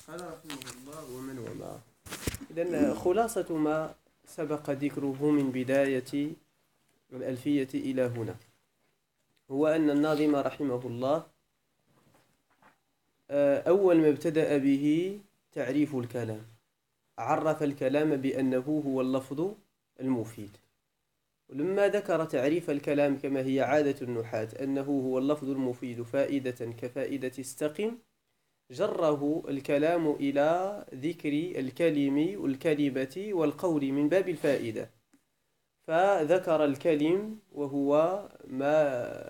قال رحمه الله ومن وما. إذن خلاصة ما سبق ذكره من بداية الألفية إلى هنا هو أن الناظم رحمه الله أول ما ابتدأ به تعريف الكلام، عرف الكلام بأنه هو اللفظ المفيد. ولما ذكر تعريف الكلام كما هي عادة النحاة أنه هو اللفظ المفيد فائدة كفائدة استقم، جره الكلام إلى ذكر الكلم والكلمة والقول من باب الفائدة، فذكر الكلم وهو ما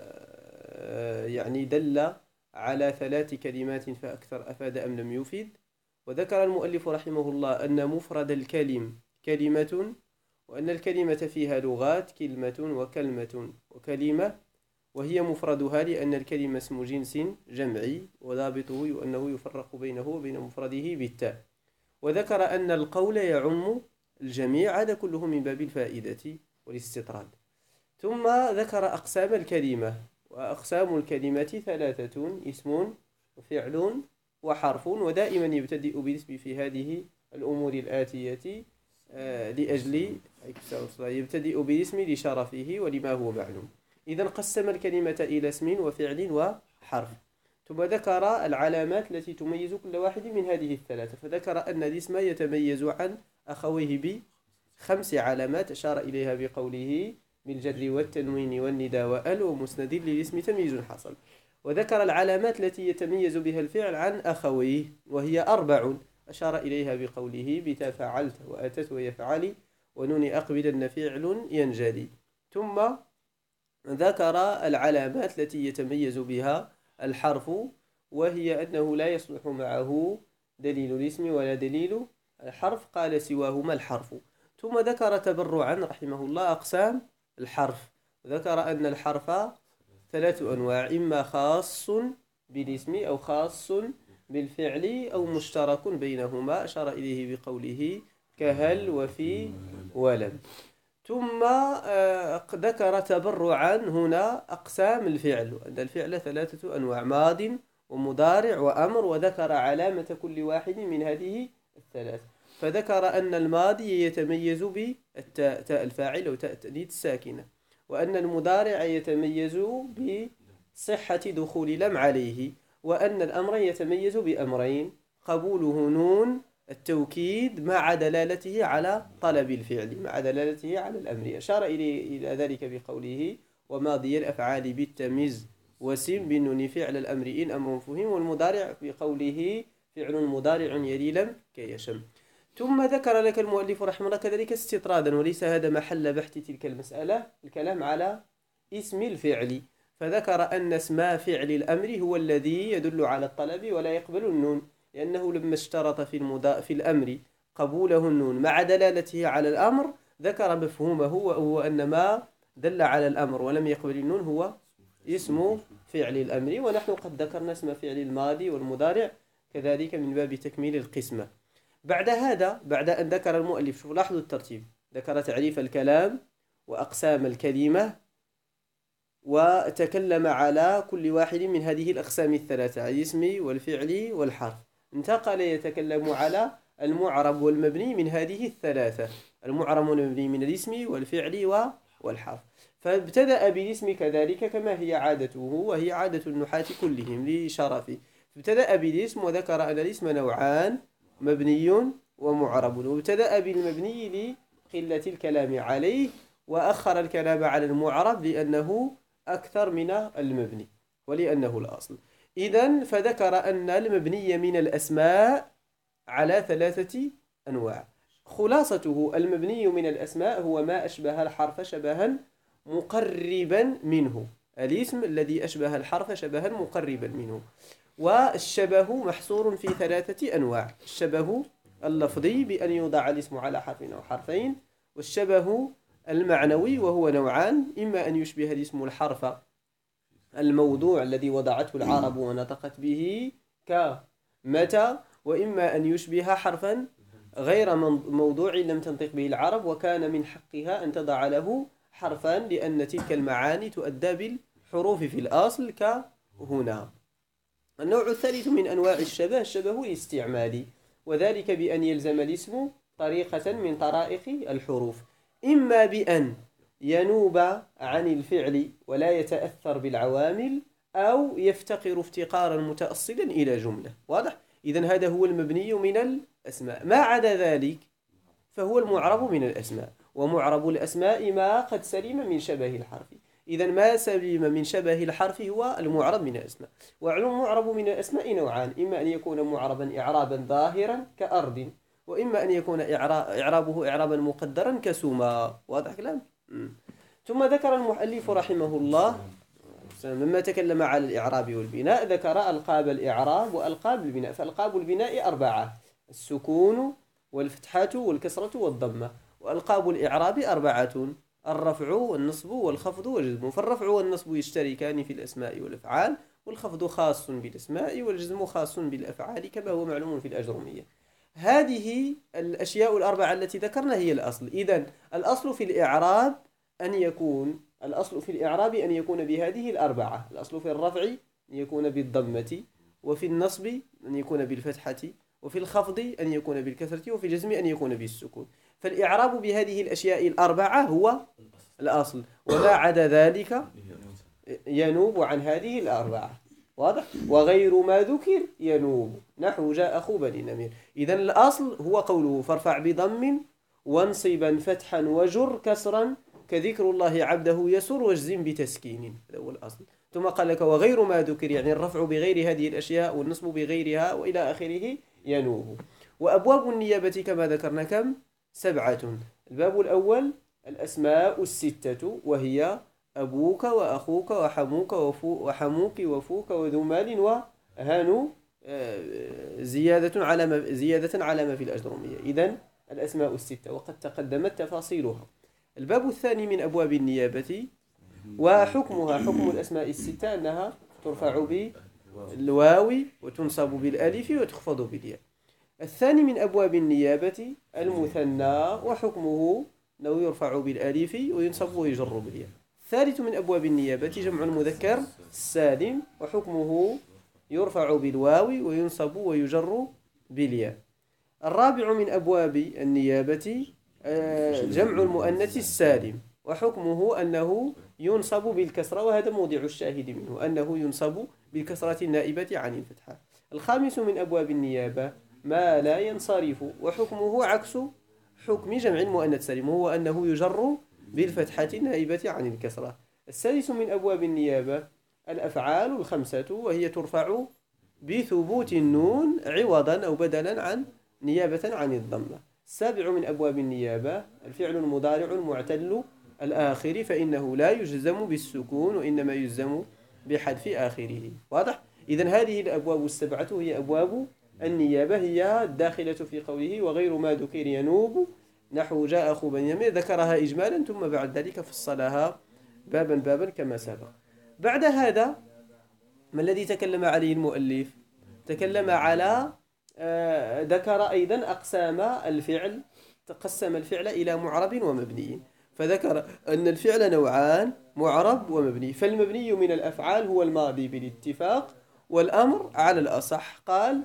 يعني دل على 3 كلمات فأكثر أفاد أم لم يفيد. وذكر المؤلف رحمه الله أن مفرد الكلم كلمة، وأن الكلمة فيها لغات كلمة وكلمة وكلمة، وهي مفردها لأن الكلمة اسم جنس جمعي وضابطه أنه يفرق بينه وبين مفرده بالتاء. وذكر أن القول يعم الجميع، هذا كله من باب الفائدة والاستطراد. ثم ذكر أقسام الكلمة، وأقسام الكلمة 3: اسم وفعل وحرف، ودائما يبتدئ بالاسم في هذه الأمور الآتية لأجل يبتدئ بالاسم لشرفه ولما هو معلوم. إذن قسم الكلمة إلى اسم وفعل وحرف، ثم ذكر العلامات التي تميز كل واحد من هذه ال3، فذكر أن الاسم يتميز عن أخويه ب5 علامات أشار إليها بقوله بالجر والتنوين والندى وأل ومسند للاسم تمييز حصل. وذكر العلامات التي يتميز بها الفعل عن أخويه وهي 4 أشار إليها بقوله بتا فعلت وأتت ويفعلي ونون أقبلن فعل ينجلي. ثم ذكر العلامات التي يتميز بها الحرف، وهي أنه لا يصلح معه دليل الاسم ولا دليل الحرف، قال سواهما الحرف. ثم ذكر تبرعا رحمه الله أقسام الحرف، ذكر أن الحرف 3 أنواع: إما خاص بالاسم أو خاص بالفعل أو مشترك بينهما، أشار إليه بقوله كهل وفي ولم. ثم ذكر تبرعا هنا أقسام الفعل، أن الفعل 3 أنواع: ماض ومضارع وأمر، وذكر علامة كل واحد من هذه ال3. فذكر أن الماضي يتميز بالتاء، تاء الفاعل أو تاء التأنيث الساكنة، وأن المضارع يتميز بصحة دخول لم عليه، وأن الأمر يتميز بأمرين: قبوله نون التوكيد مع دلالته على طلب الفعل مع دلالته على الأمر، أشار إلى ذلك بقوله وماضي الأفعال بالتميز وسم بالنون فعل الأمر إن أمر فهم، والمضارع بقوله فعل مضارع يلي لم كيشم. ثم ذكر لك المؤلف رحمه الله كذلك استطرادا، وليس هذا محل بحث تلك المسألة، الكلام على اسم الفعل، فذكر أن اسم فعل الأمر هو الذي يدل على الطلب ولا يقبل النون، لأنه لما اشترط في الأمر قبوله النون مع دلالته على الأمر ذكر مفهومه، وهو أن ما دل على الأمر ولم يقبل النون هو اسم فعل الأمر. ونحن قد ذكرنا اسم فعل الماضي والمضارع كذلك من باب تكميل القسمة. بعد هذا، بعد أن ذكر المؤلف، شوفوا لاحظوا الترتيب، ذكر تعريف الكلام وأقسام الكلمة، وتكلم على كل واحد من هذه الأقسام ال3: الاسم والفعل والحرف. انتقل يتكلم على المعرب والمبني من هذه ال3: المعرب والمبني من الاسم والفعل والحرف. فابتدأ بالاسم كذلك كما هي عادته، وهي عادة النحاة كلهم لشرفه، فابتدأ بالاسم وذكر أن الاسم نوعان: مبني ومعرب، وابتدأ بالمبني لقلة الكلام عليه، وأخر الكلام على المعرب لأنه أكثر من المبني ولأنه الأصل. إذن فذكر أن المبني من الأسماء على 3 أنواع. خلاصته: المبني من الأسماء هو ما أشبه الحرف شبها مقربا منه، الاسم الذي أشبه الحرف شبها مقربا منه. والشبه محصور في 3 أنواع: الشبه اللفظي بأن يوضع الاسم على حرف أو حرفين، والشبه المعنوي وهو نوعان: إما أن يشبه الاسم الحرف الموضوع الذي وضعته العرب ونطقت به كمتى، وإما أن يشبه حرفا غير موضوع لم تنطق به العرب وكان من حقها أن تضع له حرفا، لأن تلك المعاني تؤدى بالحروف في الأصل كهنا. النوع الثالث من أنواع الشبه الشبه الاستعمالي، وذلك بأن يلزم الاسم طريقة من طرائق الحروف، إما بأن ينوب عن الفعل ولا يتأثر بالعوامل، أو يفتقر افتقارا متأصلا إلى جملة. واضح؟ إذن هذا هو المبني من الأسماء. ما عدا ذلك فهو المعرب من الأسماء، ومعرب الأسماء ما قد سلم من شبه الحرف. إذن ما سلم من شبه الحرف هو المعرب من الأسماء. والمعرب من الأسماء نوعان، إما أن يكون معربا إعرابا ظاهرا كأرض، وإما أن يكون إعرابه إعرابا مقدرا كسما. واضح كلام؟ ثم ذكر المؤلف رحمه الله لما تكلم على الإعراب والبناء ذكر ألقاب الإعراب وألقاب البناء. فألقاب البناء 4: السكون والفتحة والكسرة والضمة. وألقاب الإعراب 4: الرفع والنصب والخفض والجزم. فالرفع والنصب يشتركان في الأسماء والأفعال، والخفض خاص بالأسماء والجزم خاص بالأفعال كما هو معلوم في الأجرمية. هذه الأشياء ال4 التي ذكرنا هي الأصل. إذن الأصل في الإعراب أن يكون بهذه ال4: الأصل في الرفع أن يكون بالضمة، وفي النصب أن يكون بالفتحة، وفي الخفض أن يكون بالكسرة، وفي الجزم أن يكون بالسكون. فالإعراب بهذه الأشياء ال4 هو الأصل، وما عدا ذلك ينوب عن هذه ال4. واضح؟ وغير ما ذكر ينوب، نحو جاء أخو بني نمير. إذن الأصل هو قوله فارفع بضم وانصبا فتحا وجر كسرا كذكر الله عبده يسر واجزم بتسكين. هذا هو الأصل. ثم قال لك وغير ما ذكر، يعني الرفع بغير هذه الأشياء والنصب بغيرها وإلى آخره ينوب. وأبواب النيابة كما ذكرنا كم؟ 7. الباب الأول الأسماء ال6، وهي أبوك وأخوك وحموك وحموك وفوك وذو مال وهانو، زيادة على ما في الأجرمية. إذن الأسماء ال6 وقد تقدمت تفاصيلها. الباب الثاني من أبواب النيابة وحكمها حكم الأسماء ال6 أنها ترفع بالواو وتنصب بالألف وتخفض بالياء. الثاني من أبواب النيابة المثنى، وحكمه أنه يرفع بالألف وينصب ويجر بالياء. الثالث من أبواب النيابة جمع المذكر السالم، وحكمه يرفع بالواو وينصب ويجر بالياء. الرابع من أبواب النيابة جمع المؤنث السالم، وحكمه أنه ينصب بالكسرة، وهذا موضع الشاهد منه، أنه ينصب بالكسرة النائبة عن الفتحة. الخامس من أبواب النيابة ما لا ينصرف، وحكمه عكس حكم جمع المؤنث السالم، وهو أنه يجر بالفتحة النائبة عن الكسرة. السادس من أبواب النيابة الأفعال ال5، وهي ترفع بثبوت النون عوضا أو بدلا عن نيابة عن الضمة. السابع من أبواب النيابة الفعل المضارع المعتل الآخر، فإنه لا يجزم بالسكون وإنما يجزم بحذف آخره. واضح؟ إذن هذه الأبواب ال7 هي أبواب النيابة، هي الداخلة في قوله وغير ما ذكر ينوب، نحو جاء أخو بني نمير، ذكرها إجمالا ثم بعد ذلك فصلها بابا بابا كما سبق. بعد هذا ما الذي تكلم عليه المؤلف؟ تكلم على ذكر أيضا أقسام الفعل، تقسم الفعل إلى معرب ومبني، فذكر أن الفعل نوعان: معرب ومبني. فالمبني من الأفعال هو الماضي بالاتفاق، والأمر على الأصح. قال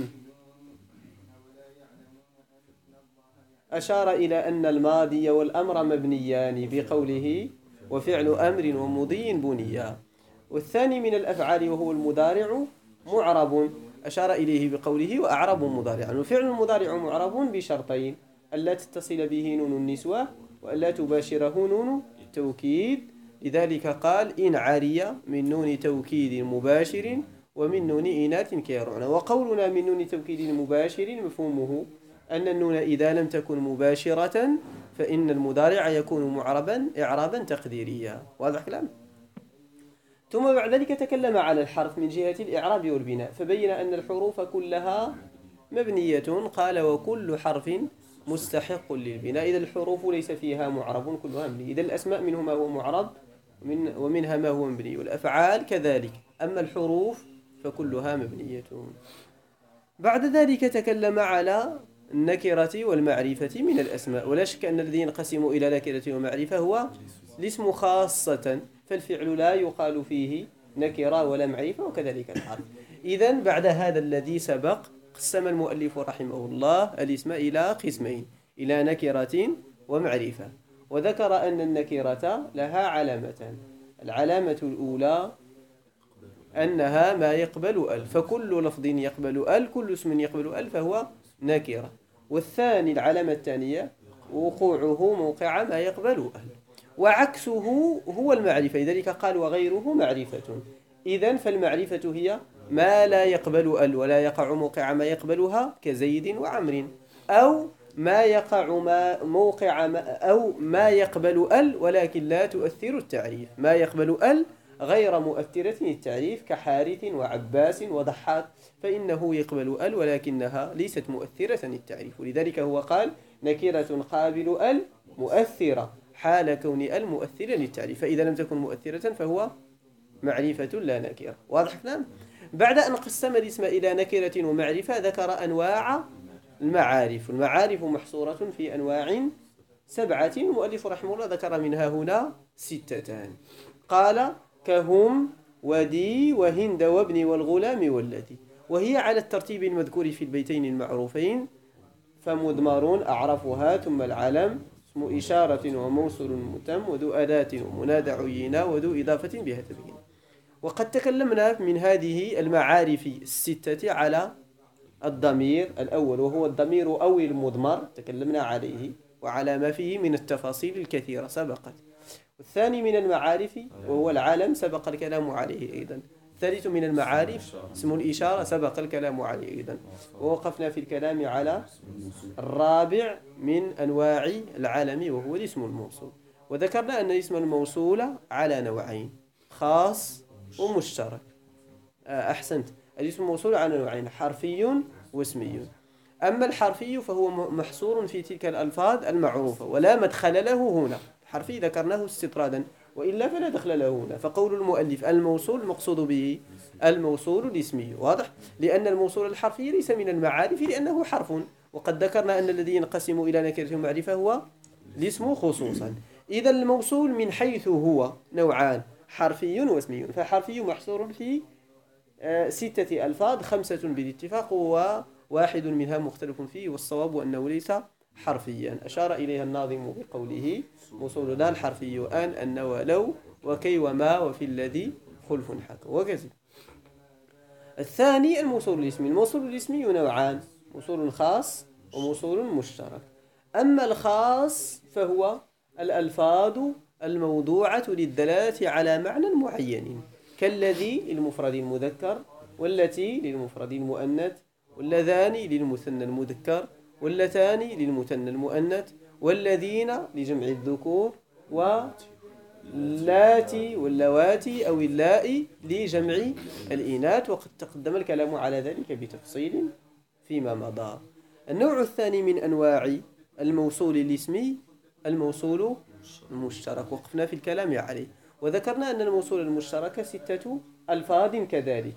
أشار إلى أن الماضي والأمر مبنيان بقوله وفعل أمر ومضي بنيا. والثاني من الأفعال وهو المضارع معرب، أشار إليه بقوله وأعرب مضارعا. وفعل المضارع معرب بشرطين: ألا تتصل به نون النسوة، وألا تباشره نون التوكيد. لذلك قال إن عري من نون توكيد مباشر ومن نون إناث كيرعن. وقولنا من نون توكيد مباشر مفهومه أن النون إذا لم تكن مباشرة فإن المضارع يكون معربا إعرابا تقديريا. واضح كلام؟ ثم بعد ذلك تكلم على الحرف من جهة الإعراب والبناء، فبين أن الحروف كلها مبنية. قال وكل حرف مستحق للبناء. إذا الحروف ليس فيها معرب، كلها مبني. إذا الأسماء منها ما هو معرب ومنها ما هو مبني، والأفعال كذلك. أما الحروف فكلها مبنية. بعد ذلك تكلم على النكرة والمعرفة من الأسماء. ولا شك أن الذي ينقسم إلى نكرة ومعرفة هو الاسم خاصة، فالفعل لا يقال فيه نكرة ولا معرفة، وكذلك الحرف. إذن بعد هذا الذي سبق قسم المؤلف رحمه الله الاسم إلى قسمين، إلى نكرة ومعرفة، وذكر أن النكرة لها علامتان. العلامة الأولى أنها ما يقبل ال، فكل لفظ يقبل ال، كل اسم يقبل ال فهو نكرة. والثاني العلامة الثانية وقوعه موقع ما يقبل ال، وعكسه هو المعرفة، لذلك قال وغيره معرفة. إذن فالمعرفة هي ما لا يقبل ال ولا يقع موقع ما يقبلها كزيد وعمر، أو ما يقع موقع أو ما يقبل ال ولكن لا تؤثر التعريف، ما يقبل ال غير مؤثرة التعريف كحارث وعباس وضحاك، فإنه يقبل ال ولكنها ليست مؤثرة التعريف، ولذلك هو قال نكرة قابل ال مؤثرة حال كون ال مؤثرة للتعريف، فإذا لم تكن مؤثرة فهو معرفة لا نكرة. واضح كلام؟ بعد أن قسم الاسم إلى نكرة ومعرفة ذكر أنواع المعارف. المعارف محصورة في أنواع 7، المؤلف رحمه الله ذكر منها هنا 6. قال كهم ودي وهند وابني والغلام والذي، وهي على الترتيب المذكور في البيتين المعروفين، فمضمر أعرفها، ثم العلم اسم إشارة وموصول متم وذو أداة ومنادى عينا وذو إضافة بها تبين. وقد تكلمنا من هذه المعارف 6 على الضمير الأول، وهو الضمير أو المضمر، تكلمنا عليه وعلى ما فيه من التفاصيل الكثيرة سبقت. والثاني من المعارف وهو العالم سبق الكلام عليه أيضا. الثالث من المعارف اسم الإشارة سبق الكلام عليه أيضا. ووقفنا في الكلام على الرابع من أنواع العالم وهو الاسم الموصول، وذكرنا أن الاسم الموصول على نوعين، خاص ومشترك. أحسنت، الاسم الموصول على نوعين، حرفي واسمي. أما الحرفي فهو محصور في تلك الألفاظ المعروفة ولا مدخل له هنا، الحرفي ذكرناه استطرادا وإلا فلا دخل له هنا. فقول المؤلف الموصول المقصود به الموصول الاسمي، واضح؟ لأن الموصول الحرفي ليس من المعارف لأنه حرف، وقد ذكرنا أن الذي ينقسم إلى نكرة ومعرفة هو الاسم خصوصا. إذا الموصول من حيث هو نوعان، حرفي واسمي. فحرفي محصور في 6 ألفاظ، 5 بالاتفاق وواحد منها مختلف فيه، والصواب أنه ليس حرفيا. أشار إليها الناظم بقوله موصول لا الحرفي أن ولو وكي وما وفي الذي خلف حكى وكذب. الثاني الموصول الاسمي. الموصول الاسمي نوعان، موصول خاص وموصول مشترك. أما الخاص فهو الألفاظ الموضوعة للدلالة على معنى معين، كالذي للمفرد المذكر، والتي للمفرد المؤنث، واللذان للمثنى المذكر، واللتان للمثنى المؤنث، والذين لجمع الذكور، واللاتي واللواتي أو اللائي لجمع الإناث، وقد تقدم الكلام على ذلك بتفصيل فيما مضى. النوع الثاني من أنواع الموصول الاسمي الموصول المشترك، وقفنا في الكلام عليه، وذكرنا أن الموصول المشترك 6 ألفاظ كذلك،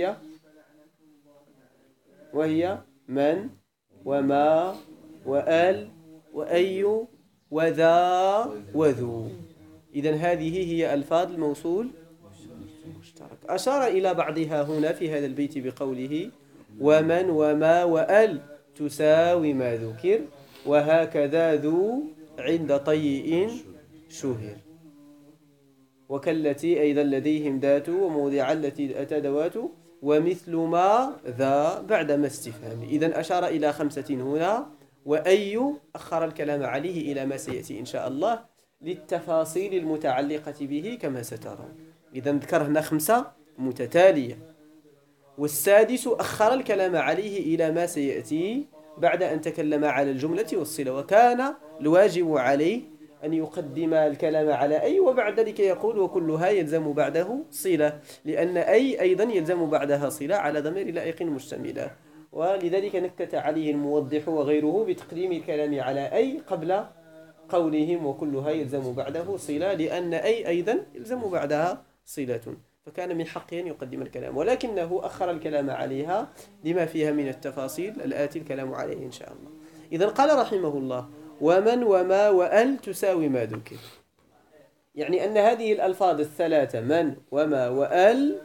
وهي من وما وآل وأي وذا وذو. إذن هذه هي ألفاظ الموصول المشترك. أشار إلى بعضها هنا في هذا البيت بقوله ومن وما وآل تساوي ما ذكر، وهكذا ذو عند طيء شهر، وكالتي أيضا لديهم ذات، وموضع التي أتى ذوات، ومثل ما ذا بعد ما استفهام. إذن أشار إلى 5 هنا، وأي أخر الكلام عليه إلى ما سيأتي إن شاء الله للتفاصيل المتعلقة به كما سترون. إذن ذكرنا 5 متتالية، والسادس أخر الكلام عليه إلى ما سيأتي بعد أن تكلم على الجملة والصلة، وكان الواجب عليه أن يقدم الكلام على أي، وبعد ذلك يقول وكلها يلزم بعده صلة، لأن أي أيضا يلزم بعدها صلة على ضمير لائق مشتملة، ولذلك نكت عليه الموضح وغيره بتقديم الكلام على أي قبل قولهم وكلها يلزم بعده صلة، لأن أي أيضا يلزم بعدها صلة، فكان من حقه أن يقدم الكلام، ولكنه أخر الكلام عليها لما فيها من التفاصيل الآتي الكلام عليه إن شاء الله. إذن قال رحمه الله ومن وما وأل تساوي ما ذكر. يعني أن هذه الألفاظ الثلاثة من وما وأل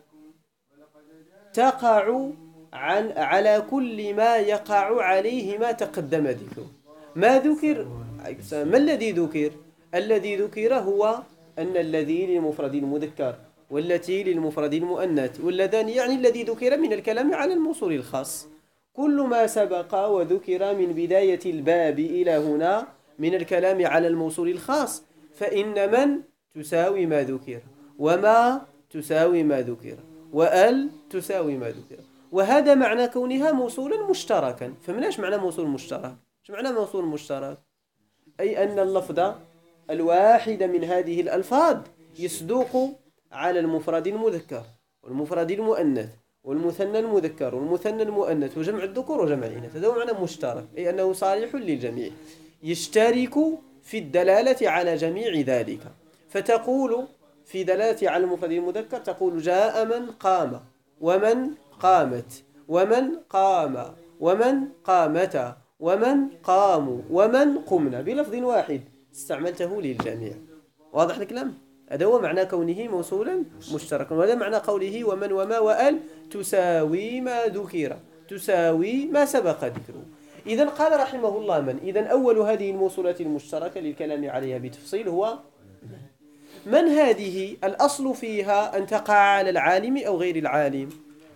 تقع على كل ما يقع عليه ما تقدم ذكره. ما ذكر، ما الذي ذكر؟ الذي ذكر هو أن الذي للمفرد المذكر والتي للمفرد المؤنث واللذان، يعني الذي ذكر من الكلام على الموصول الخاص. كل ما سبق وذكر من بداية الباب إلى هنا من الكلام على الموصول الخاص فإن من تساوي ما ذكر، وما تساوي ما ذكر، وأل تساوي ما ذكر. وهذا معنى كونها موصولا مشتركا. فمناش معنى موصول مشترك؟ شو معنى موصول مشترك؟ أي أن اللفظ الواحد من هذه الألفاظ يصدق على المفرد المذكر والمفرد المؤنث والمثنى المذكر والمثنى المؤنث وجمع الذكور وجمع الإناث. هذا هو معنى مشترك، أي أنه صالح للجميع، يشترك في الدلالة على جميع ذلك. فتقول في دلالة على المفرد المذكر تقول جاء من قام، ومن قامت، ومن قام، ومن قامتا، ومن قاموا، ومن قمنا، بلفظ واحد استعملته للجميع. واضح الكلام؟ هذا هو معنى كونه موصولا مشتركا. وهذا معنى قوله ومن وما وأل تساوي ما ذكر، تساوي ما سبق ذكره. إذن قال رحمه الله من. إذن أول هذه الموصولات المشتركة للكلام عليها بتفصيل هو من. هذه الأصل فيها أن تقع على العالم أو غير العالم،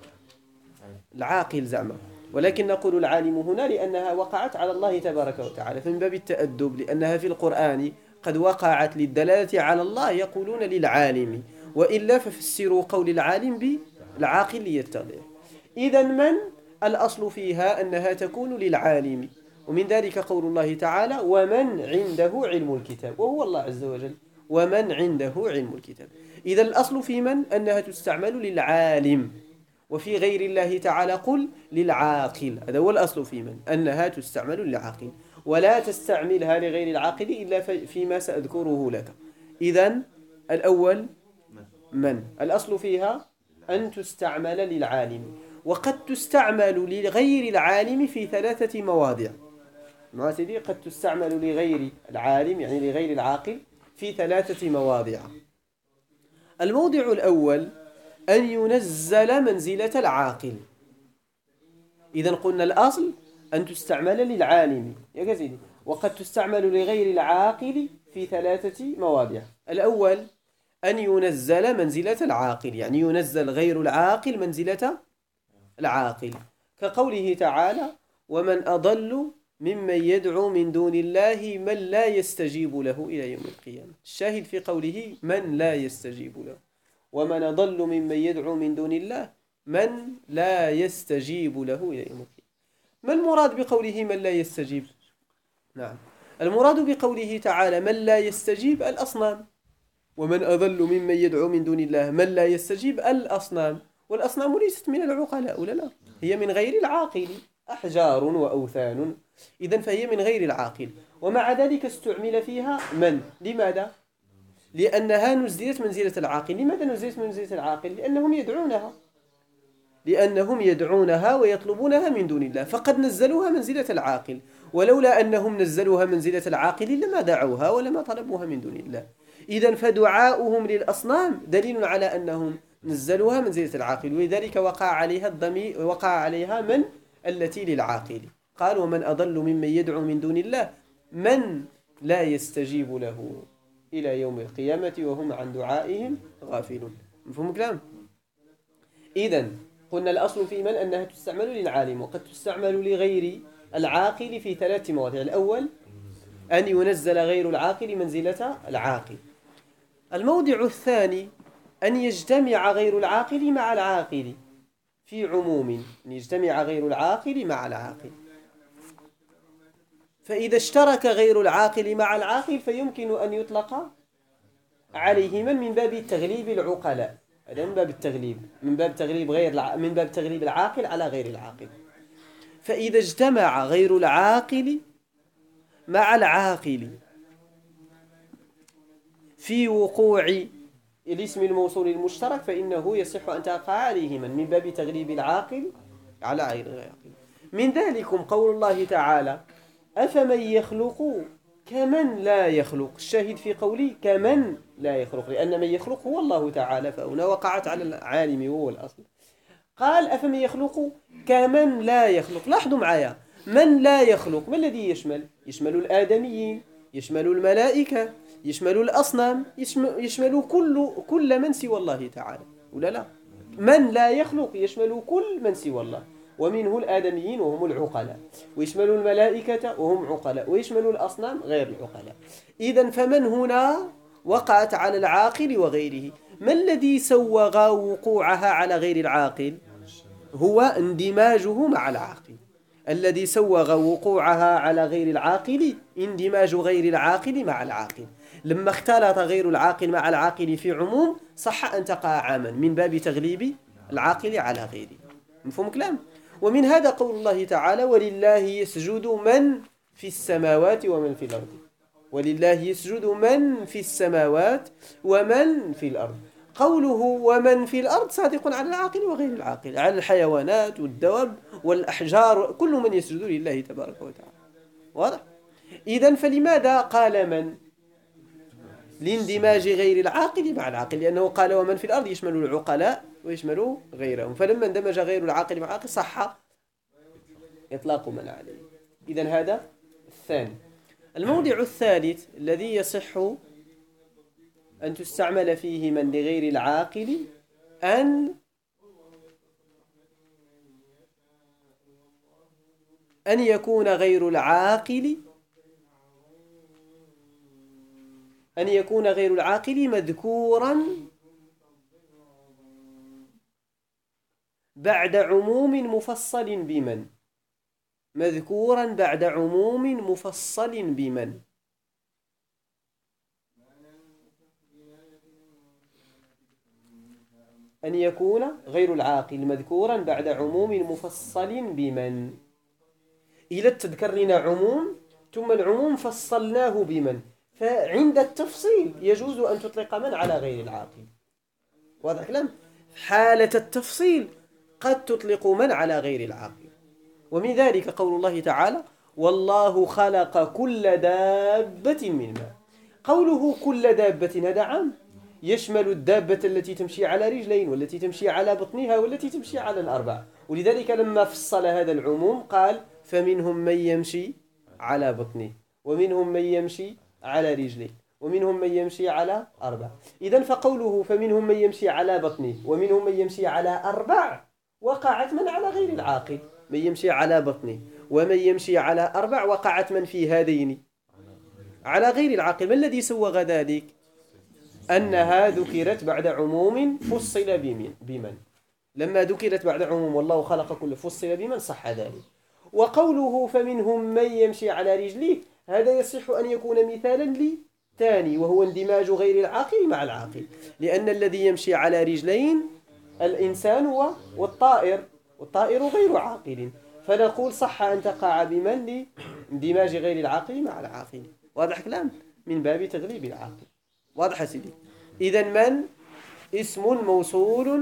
العاقل زعما، ولكن نقول العالم هنا لأنها وقعت على الله تبارك وتعالى، فمن باب التأدب لأنها في القرآن قد وقعت للدلالة على الله يقولون للعالم، وإلا ففسروا قول العالم بالعاقل ليتضح. إذن من الأصل فيها أنها تكون للعالم، ومن ذلك قول الله تعالى ومن عنده علم الكتاب، وهو الله عز وجل، ومن عنده علم الكتاب. إذا الأصل في من أنها تستعمل للعالم، وفي غير الله تعالى قل للعاقل. هذا هو الأصل في من أنها تستعمل للعاقل، ولا تستعملها لغير العاقل إلا فيما سأذكره لك. إذن الأول من الأصل فيها أن تستعمل للعالم، وقد تستعمل لغير العالم في 3 مواضع. مع سيدي قد تستعمل لغير العالم يعني لغير العاقل في 3 مواضع. الموضع الأول أن ينزل منزلة العاقل. إذن قلنا الأصل أن تستعمل للعالم يا سيدي، وقد تستعمل لغير العاقل في 3 مواضع. الأول أن ينزل منزلة العاقل، يعني ينزل غير العاقل منزلة العاقل، كقوله تعالى ومن أضل ممن يدعو من دون الله من لا يستجيب له إلى يوم القيامة. الشاهد في قوله من لا يستجيب له، ومن أضل ممن يدعو من دون الله من لا يستجيب له إلى يوم القيامة. ما المراد بقوله من لا يستجيب؟ نعم، المراد بقوله تعالى من لا يستجيب الأصنام، ومن أضل ممن يدعو من دون الله من لا يستجيب الأصنام. والأصنام ليست من العقلاء ولا لا، هي من غير العاقل، أحجار وأوثان، إذن فهي من غير العاقل. ومع ذلك استعمل فيها من. لماذا؟ لأنها نزلت منزلة العاقل. لماذا نزلت منزلة العاقل؟ لأنهم يدعونها ويطلبونها من دون الله، فقد نزلوها منزلة العاقل، ولولا أنهم نزلوها منزلة العاقل لما دعوها ولما طلبوها من دون الله. إذن فدعاؤهم للأصنام دليل على أنهم نزلوها منزلة العاقل، ولذلك وقع عليها من التي للعاقل. قال ومن أضل ممن يدعو من دون الله من لا يستجيب له إلى يوم القيامة وهم عن دعائهم غافلون. مفهوم كلام؟ إذن قلنا الأصل في من أنها تستعمل للعالم، وقد تستعمل لغير العاقل في 3 مواضع. الأول أن ينزل غير العاقل منزلة العاقل. الموضع الثاني أن يجتمع غير العاقل مع العاقل في عموم، أن يجتمع غير العاقل مع العاقل. فإذا اشترك غير العاقل مع العاقل فيمكن أن يطلق عليهما من باب تغليب العقلاء. هذا من باب التغليب، من باب تغليب العاقل على غير العاقل. فإذا اجتمع غير العاقل مع العاقل في وقوع الاسم الموصول المشترك فإنه يصح أن تقع عليهما من باب تغليب العاقل على غير العاقل. من ذلكم قول الله تعالى أفمن يخلق كمن لا يخلق. الشاهد في قولي كمن لا يخلق، لأن من يخلق هو الله تعالى، فهنا وقعت على العالم هو الأصل. قال أفمن يخلق كمن لا يخلق. لاحظوا معايا، من لا يخلق ما الذي يشمل؟ يشمل الآدميين، يشمل الملائكة، يشمل الأصنام، يشمل كل من سوى الله تعالى، ولا لا؟ من لا يخلق يشمل كل من سوى الله، ومنه الآدميين وهم العقلاء، ويشمل الملائكة وهم عقلاء، ويشمل الأصنام غير العقلاء. إذن فمن هنا وقعت على العاقل وغيره. ما الذي سوغ وقوعها على غير العاقل؟ هو اندماجه مع العاقل. الذي سوغ وقوعها على غير العاقل اندماج غير العاقل مع العاقل. لما اختلط غير العاقل مع العاقل في عموم صح أن تقع عاما من باب تغليب العاقل على غيره. مفهوم كلام؟ ومن هذا قول الله تعالى ولله يسجد من في السماوات ومن في الأرض. ولله يسجد من في السماوات ومن في الأرض. قوله ومن في الأرض صادق على العاقل وغير العاقل، على الحيوانات والدواب والأحجار، كل من يسجد لله تبارك وتعالى. واضح؟ إذن فلماذا قال من؟ لاندماج غير العاقل مع العاقل، لأنه قال ومن في الأرض يشمل العقلاء ويشمل غيرهم، فلما اندمج غير العاقل مع العاقل صح إطلاق من عليه. إذن هذا الثاني. الموضع الثالث الذي يصح أن تستعمل فيه من لغير العاقل أن يكون غير العاقل مذكورا بعد عموم مفصل بمن. مذكورا بعد عموم مفصل بمن. أن يكون غير العاقل مذكورا بعد عموم مفصل بمن. إذا تذكر لنا عموم ثم العموم فصلناه بمن، فعند التفصيل يجوز أن تطلق من على غير العاقل. واضح الكلام؟ حالة التفصيل قد تطلق من على غير العاقل. ومن ذلك قول الله تعالى والله خلق كل دابة من ماء. قوله كل دابة هذا عام، يشمل الدابة التي تمشي على رجلين والتي تمشي على بطنها والتي تمشي على الأربع. ولذلك لما فصل هذا العموم قال فمنهم من يمشي على بطنه، ومنهم من يمشي على رجلين، ومنهم من يمشي على أربع. إذن فقوله فمنهم من يمشي على بطنه ومنهم من يمشي على أربع وقعت من على غير العاقل. من يمشي على بطنه ومن يمشي على أربع وقعت من في هذين على غير العاقل. ما الذي سوغ ذلك؟ أنها ذكرت بعد عموم فصل بمن. لما ذكرت بعد عموم والله خلق كل فصل بمن صح ذلك. وقوله فمنهم من يمشي على رجليه هذا يصح أن يكون مثالا لثاني، وهو اندماج غير العاقل مع العاقل، لأن الذي يمشي على رجلين الإنسان والطائر غير عاقل، فنقول صح أن تقع بمن لاندماج غير العاقل مع العاقل. واضح كلام؟ من باب تغليب العاقل. واضح سيدي؟ إذن من اسم موصول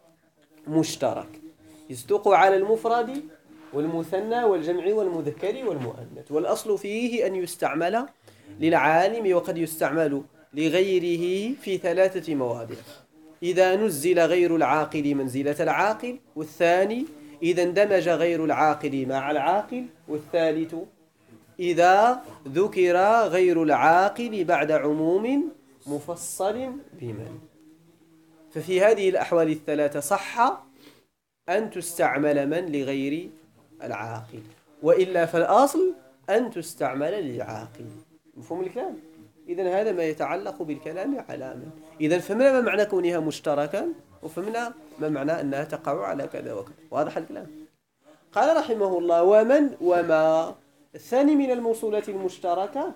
مشترك يصدق على المفرد والمثنى والجمع والمذكر والمؤنث، والأصل فيه أن يستعمل للعالم وقد يستعمل لغيره في 3 مواضع: إذا نزل غير العاقل منزلة العاقل، والثاني إذا اندمج غير العاقل مع العاقل، والثالث إذا ذكر غير العاقل بعد عموم مفصل بمن. ففي هذه الأحوال ال3 صح أن تستعمل من لغير العاقل، وإلا فالأصل أن تستعمل للعاقل. مفهوم الكلام؟ إذن هذا ما يتعلق بالكلام على من. إذن فمن ما معنى كونها مشتركا، وفمنا ما معنى أنها تقع على كذا وكذا. واضح الكلام؟ قال رحمه الله ومن وما. الثاني من الموصولات المشتركة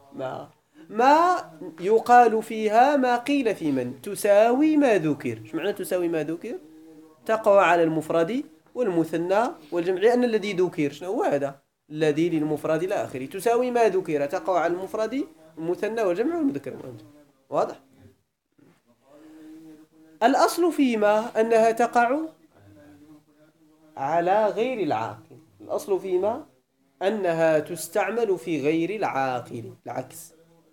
ما يقال فيها ما قيل في من، تساوي ما ذكر. ايش معنى تساوي ما ذكر؟ تقع على المفرد والمثنى والجمع، لأن الذي ذكر شنو هو هذا الذي للمفرد إلى آخره. تساوي ما ذكر تقع على المفرد والمثنى والجمع والمذكر والمؤنث. واضح؟ الأصل فيما أنها تقع على غير العاقل. الأصل فيما أنها تستعمل في غير العاقل، العكس.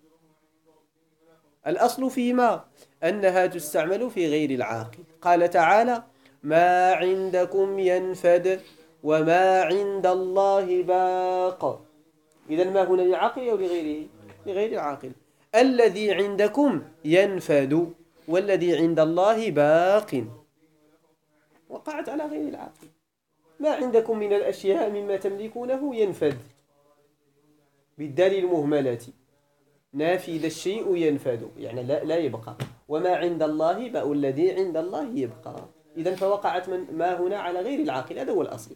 الأصل فيما أنها تستعمل في غير العاقل. قال تعالى: ما عندكم ينفد وما عند الله باق. إذا ما هنا للعاقل أو لغيره؟ لغير العاقل. الذي عندكم ينفد والذي عند الله باق، وقعت على غير العاقل. ما عندكم من الأشياء مما تملكونه ينفد بالدال المهملة، نافذ الشيء ينفد يعني لا يبقى. وما عند الله باء، الذي عند الله يبقى. إذا فوقعت ما هنا على غير العاقل، هذا هو الأصل.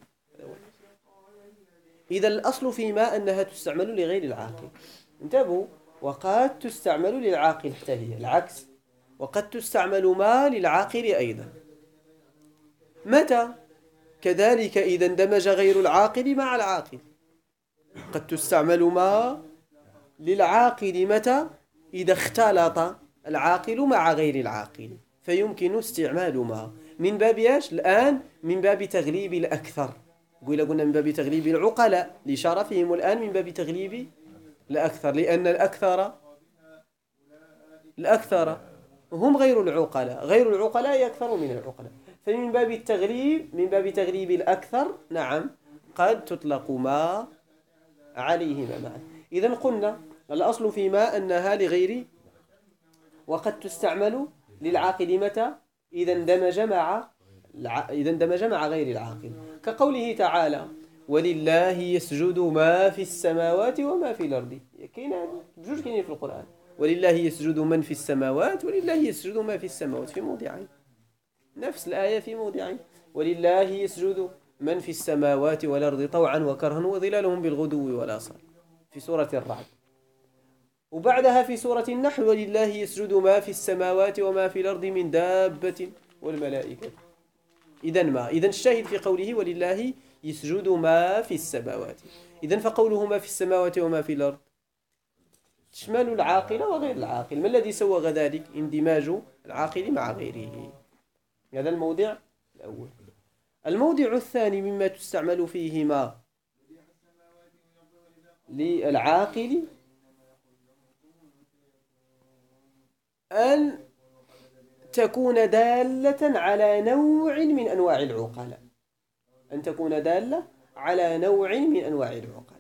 إذا الأصل فيما أنها تستعمل لغير العاقل. انتبهوا، وقد تستعمل للعاقل حتى هي العكس، وقد تستعمل ما للعاقل أيضا. متى؟ كذلك إذا اندمج غير العاقل مع العاقل. قد تستعمل ما للعاقل متى؟ إذا اختلط العاقل مع غير العاقل، فيمكن استعمال ما من باب ايش الآن؟ من باب تغليب الأكثر. قلنا من باب تغليب العقلاء لشرفهم، الآن من باب تغليب الأكثر، لأن الأكثر هم غير العقلاء، غير العقلاء أكثر من العقلاء. فمن باب التغليب، من باب تغليب الأكثر، نعم قد تطلق ما عليهما معا. إذا قلنا الأصل فيما أنها لغير، وقد تستعمل للعاقل متى؟ إذا اندمج مع غير العاقل، كقوله تعالى: ولله يسجد ما في السماوات وما في الأرض. كاين بجوج كاينين في القرآن: ولله يسجد من في السماوات، ولله يسجد ما في السماوات، في موضعين، نفس الآية في موضعين. ولله يسجد من في السماوات والأرض طوعا وكرها وظلالهم بالغدو والآصال، في سورة الرعد. وبعدها في سورة النحل: ولله يسجد ما في السماوات وما في الأرض من دابة والملائكة. إذن الشاهد في قوله: ولله يسجد ما في السماوات. إذن فقوله ما في السماوات وما في الأرض تشمل العاقل وغير العاقل. ما الذي سوغ ذلك؟ اندماج العاقل مع غيره. هذا الموضع الأول. الموضع الثاني مما تستعمل فيه ما للعاقل أن تكون دالة على نوع من أنواع العقلاء، أن تكون دالة على نوع من أنواع العقلاء.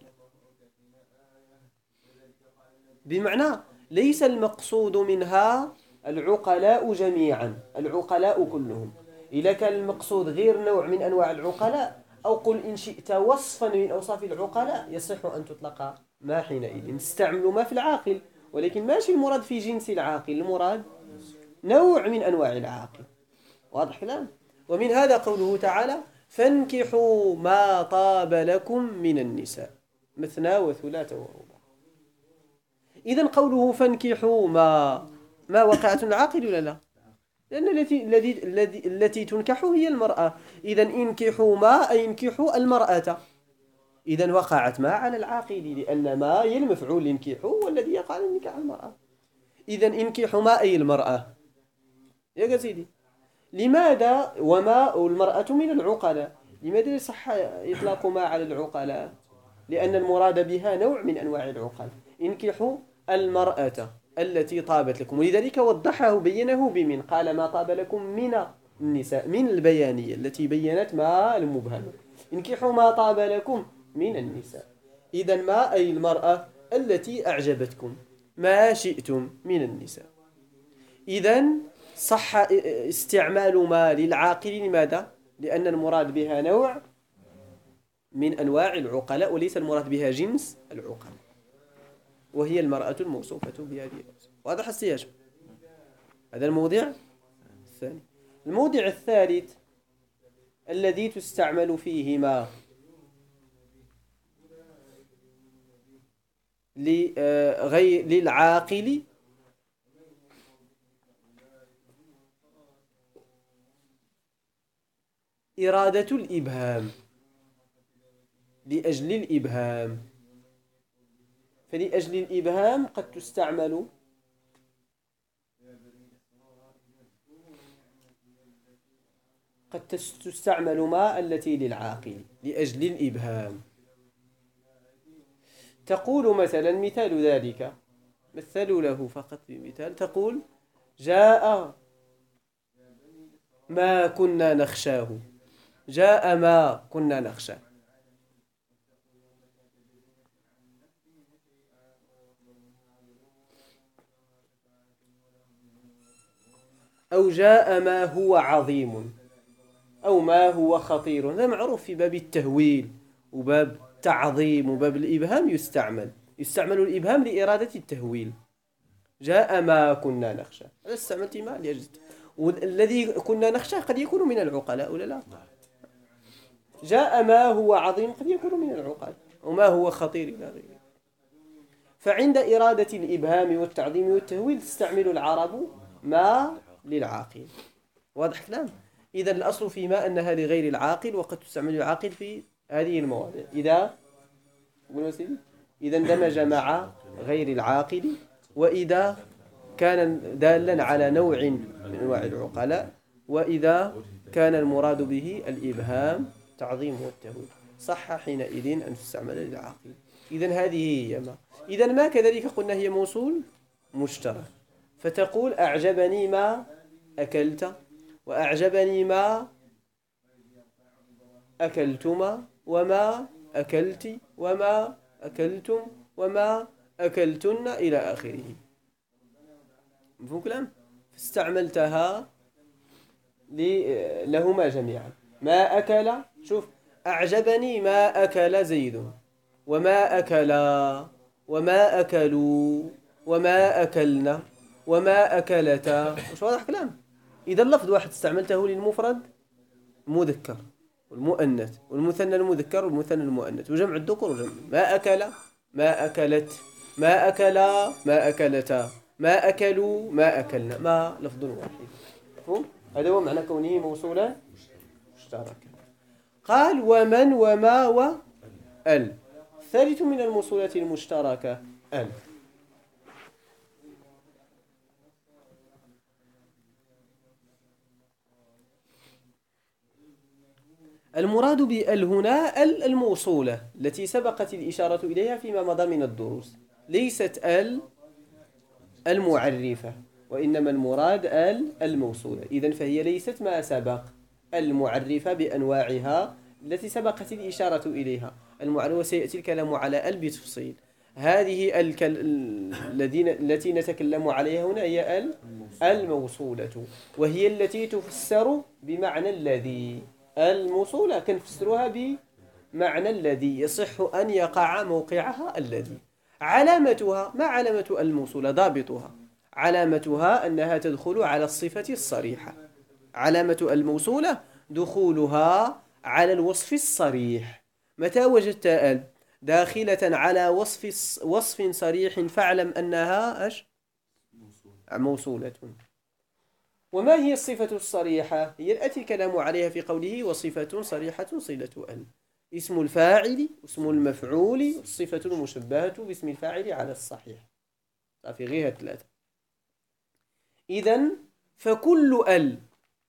بمعنى ليس المقصود منها العقلاء جميعا، العقلاء كلهم. إذا كان المقصود غير نوع من أنواع العقلاء، أو قل إن شئت وصفا من أوصاف العقلاء، يصح أن تطلق ما حينئذ. نستعمل ما في العاقل، ولكن ماشي المراد في جنس العاقل، المراد نوع من أنواع العاقل. واضح كلام؟ ومن هذا قوله تعالى: فانكحوا ما طاب لكم من النساء مثنى وثلاث ورباع. إذن قوله فانكحوا ما وقعت العاقل ولا لا؟ لأن التي تنكح هي المرأة. إذن انكحوا ما أي انكحوا المرأة. إذن وقعت ما على العاقل، لأن ما هي المفعول انكحوا والذي يقع على نكاح المرأة. إذن انكحوا ما أي المرأة يا سيدي. لماذا وما المرأة من العقلاء؟ لماذا يصح إطلاق ما على العقلاء؟ لأن المراد بها نوع من أنواع العقل. انكحوا المرأة التي طابت لكم، ولذلك وضحه بينه بمن، قال: ما طاب لكم من النساء، من البيانية التي بينت ما المبهم. انكحوا ما طاب لكم من النساء. إذن ما أي المرأة التي أعجبتكم، ما شئتم من النساء. إذن صح استعمال ما للعاقل. لماذا؟ لأن المراد بها نوع من أنواع العقلاء، وليس المراد بها جنس العقلاء، وهي المرأة الموصوفة بهذه الأوصاف. واضح السياج؟ هذا الموضع الثاني. الموضع الثالث الذي تستعمل فيه ما للعاقل إرادة الإبهام، لأجل الإبهام. فلأجل الإبهام قد تستعمل ما التي للعاقل لأجل الإبهام. تقول مثلا مثال ذلك، مثلوا له فقط بمثال، تقول جاء ما كنا نخشاه، جاء ما كنا نخشاه. أو جاء ما هو عظيم، أو ما هو خطير. هذا معروف في باب التهويل وباب التعظيم وباب الإبهام، يستعمل الإبهام لإرادة التهويل. جاء ما كنا نخشى، هذا استعملت ما لأجل، والذي كنا نخشى قد يكون من العقلاء ولا لا. جاء ما هو عظيم قد يكون من العقلاء، وما هو خطير إلى غيره. فعند إرادة الإبهام والتعظيم والتهويل تستعمل العرب ما للعاقل. واضح كلام؟ إذا الأصل فيما أنها لغير العاقل، وقد تستعمل العاقل في هذه المواضع إذا اندمج مع غير العاقل، وإذا كان دالا على نوع من أنواع العقلاء، وإذا كان المراد به الإبهام تعظيم والتهويل، صح حينئذ أن تستعمل للعاقل. إذا هذه هي ما. إذا ما كذلك قلنا هي موصول مشترك، فتقول أعجبني ما أكلت، وأعجبني ما أكلتما، وما أكلت، وما أكلتم، وما أكلتن إلى آخره. مفهوم كلام؟ فاستعملتها لهما جميعا. ما أكل، شوف، أعجبني ما أكل زيد، وما أكلا، وما أكلوا، وما أكلنا، وما أكلتا. مش واضح كلام؟ إذا اللفظ واحد استعملته للمفرد المذكر والمؤنث والمثنى المذكر والمثنى المؤنث وجمع الذكر وجمع. ما أكل، ما أكلت، ما أكلا، ما أكلتا، ما أكلوا، ما أكلنا. ما لفظ واحد. مفهوم؟ هذا هو معنى كونه موصولا مشتركا. قال ومن وما وال. الثالث من الموصولات المشتركة ال. المراد بال هنا الموصولة التي سبقت الإشارة إليها فيما مضى من الدروس، ليست المعرفة، وإنما المراد الموصولة. إذن فهي ليست ما سبق المعرفة بأنواعها التي سبقت الإشارة إليها. المعرفة سيأتي الكلام على بتفصيل. هذه التي نتكلم عليها هنا هي الموصولة، وهي التي تفسر بمعنى الذي. الموصولة كنفسرها بمعنى الذي يصح أن يقع موقعها الذي. علامتها، ما علامة الموصولة؟ ضابطها، علامتها أنها تدخل على الصفة الصريحة. علامة الموصولة دخولها على الوصف الصريح. متى وجدت داخلة على وصف صريح فاعلم أنها موصولة. وما هي الصفة الصريحة؟ هي التي الكلام عليها في قوله وصفة صريحة صلة ال. اسم الفاعل، اسم المفعول، الصفة المشبهة باسم الفاعل على الصحيح. في غير ثلاثة. إذن فكل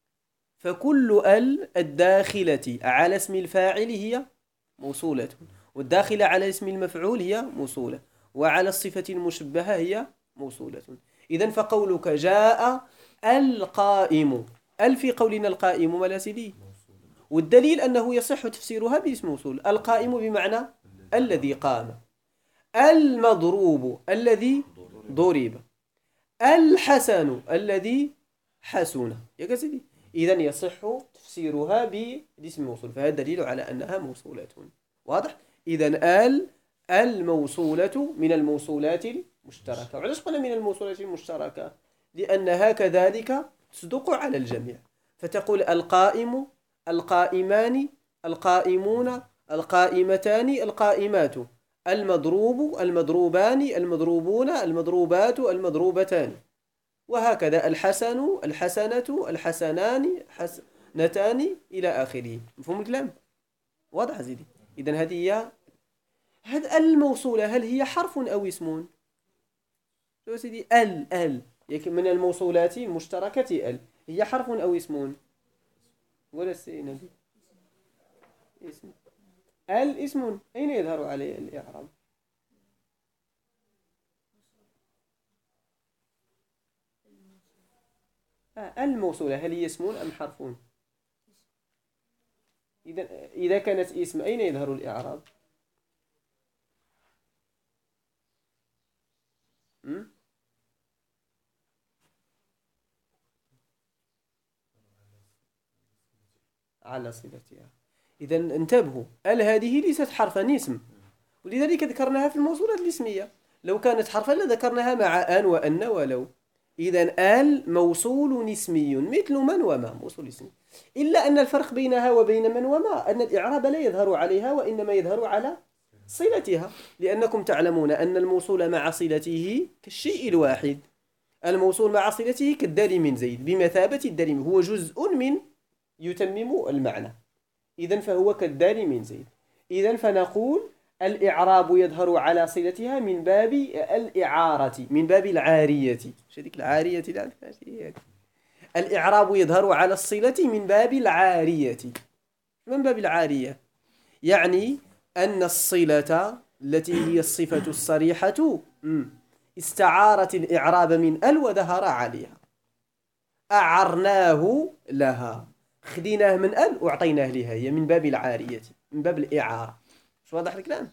الداخلة على اسم الفاعل هي موصولة، والداخلة على اسم المفعول هي موصولة، وعلى الصفة المشبهة هي موصولة. إذن فقولك جاء القائم، في قولنا القائم ملاسلي، والدليل أنه يصح تفسيرها باسم موصول. القائم بمعنى الذي قام، المضروب الذي ضرب، الحسن الذي حسن. يا كسيدي، إذن يصح تفسيرها باسم موصول، فهذا دليل على أنها موصولة. واضح؟ إذن الموصولة من الموصولات المشتركة. وعلاش قلنا من الموصولات المشتركة؟ لأنها كذلك تصدق على الجميع. فتقول القائم، القائمان، القائمون، القائمتان، القائمات، المضروب، المضروبان، المضروبون، المضروبات، المضروبتان، وهكذا الحسن، الحسنة، الحسنان، حسنتان إلى آخره. مفهوم الكلام؟ واضح زيدي؟ إذن هذه هذه الموصولة هل هي حرف أو اسم؟ شو سيدي؟ من الموصولات المشتركة هي حرف أو اسم؟ ولا السينبي اسم. اسم. أين يظهر عليه الإعراب؟ الموصولة هل هي اسم أم حرف؟ إذا كانت اسم أين يظهر الإعراب؟ م? على صلتها. إذا انتبهوا، هذه ليست حرفا اسم، ولذلك ذكرناها في الموصولات الاسمية. لو كانت حرفا لذكرناها مع أن وأن ولو. إذا موصول اسمي مثل من وما، موصول اسمي. إلا أن الفرق بينها وبين من وما أن الإعراب لا يظهر عليها وإنما يظهر على صلتها، لأنكم تعلمون أن الموصول مع صلته كالشيء الواحد. الموصول مع صلته كالدال من زيد، بمثابة الدال، هو جزء من يتمم المعنى. إذن فهو كالدال من زيد. إذن فنقول الإعراب يظهر على صلتها من باب الإعارة، من باب العارية. شديك العارية لا الإعراب يظهر على الصلة من باب العارية. من باب العارية يعني أن الصلة التي هي الصفة الصريحة استعارت الإعراب من وظهر عليها. أعرناه لها، خديناه من وأعطيناه لها، هي من باب العارية، من باب الإعارة. مش واضح الكلام؟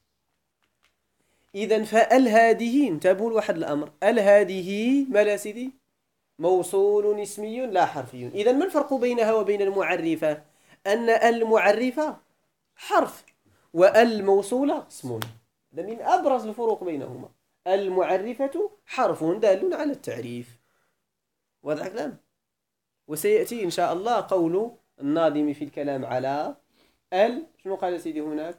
إذن هذه انتبهوا لواحد الأمر، هذه ما لا سيدي موصول اسمي لا حرفي. إذن ما الفرق بينها وبين المعرفة؟ أن المعرفة حرف والموصولة اسم. هذا من أبرز الفروق بينهما. المعرفة حرف دال على التعريف. واضح الكلام؟ وسيأتي إن شاء الله قول الناظم في الكلام على شنو قال سيدي هناك؟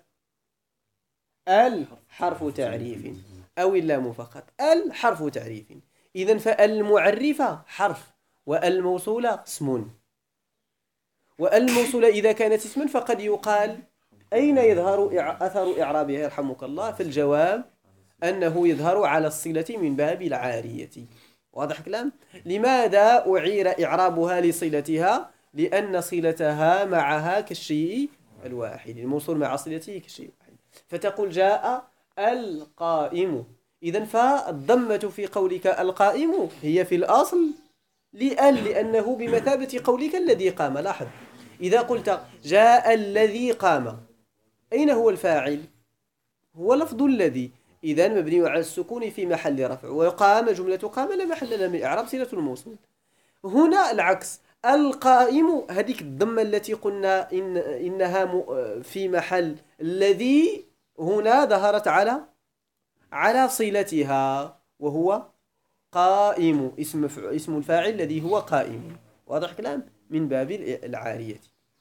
حرف تعريف أو اللام فقط. حرف تعريف. إذن فالمعرفة حرف والموصولة اسم. والموصولة إذا كانت اسما فقد يقال أين يظهر أثر إعرابها يرحمك الله؟ في الجواب أنه يظهر على الصلة من باب العارية. واضح كلام؟ لماذا أعير إعرابها لصلتها؟ لأن صلتها معها كالشيء الواحد، الموصول مع صلته كالشيء الواحد. فتقول جاء القائم. إذن فالضمة في قولك القائم هي في الأصل لأنه بمثابة قولك الذي قام. لاحظ، إذا قلت جاء الذي قام، أين هو الفاعل؟ هو لفظ الذي، إذن مبني على السكون في محل رفع. وقام جملة قام لا محل لها من إعراب، صلة الموصول. هنا العكس، القائم هذيك الضمة التي قلنا إنها في محل الذي، هنا ظهرت على صلتها، وهو قائم، اسم الفاعل الذي هو قائم. واضح كلام؟ من باب العارية.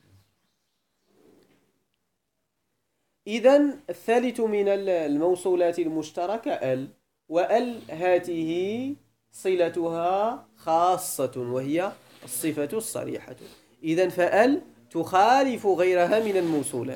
إذن الثالث من الموصولات المشتركة هاته صلتها خاصة وهي الصفة الصريحة. إذن تخالف غيرها من الموصولات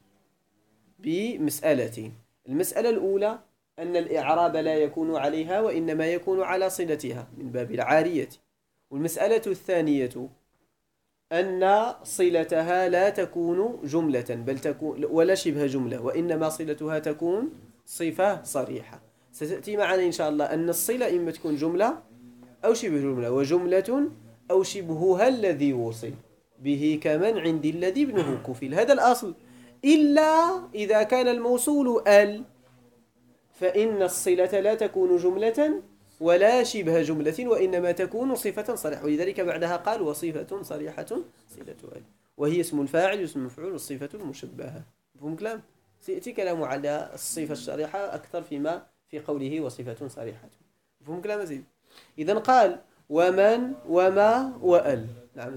بمسألتين. المسألة الأولى أن الإعراب لا يكون عليها وإنما يكون على صلتها من باب العارية. والمسألة الثانية أن صلتها لا تكون جملة بل تكون ولا شبه جملة، وإنما صلتها تكون صفة صريحة. ستأتي معنا إن شاء الله أن الصلة إما تكون جملة أو شبه جملة، وجملة أو شبهها الذي وصل به كمن عند الذي ابنه كفل. هذا الأصل. إلا إذا كان الموصول فإن الصلة لا تكون جملة ولا شبه جملة وإنما تكون صفة صريحة. ولذلك بعدها قال وصفة صريحة صلة وهي اسم الفاعل واسم المفعول والصفة المشبهة. مفهوم كلام؟ سيأتي كلام على الصفة الصريحة أكثر فيما في قوله وصفة صريحة. مفهوم كلام زين؟ إذن قال ومن وما وأل. نعم.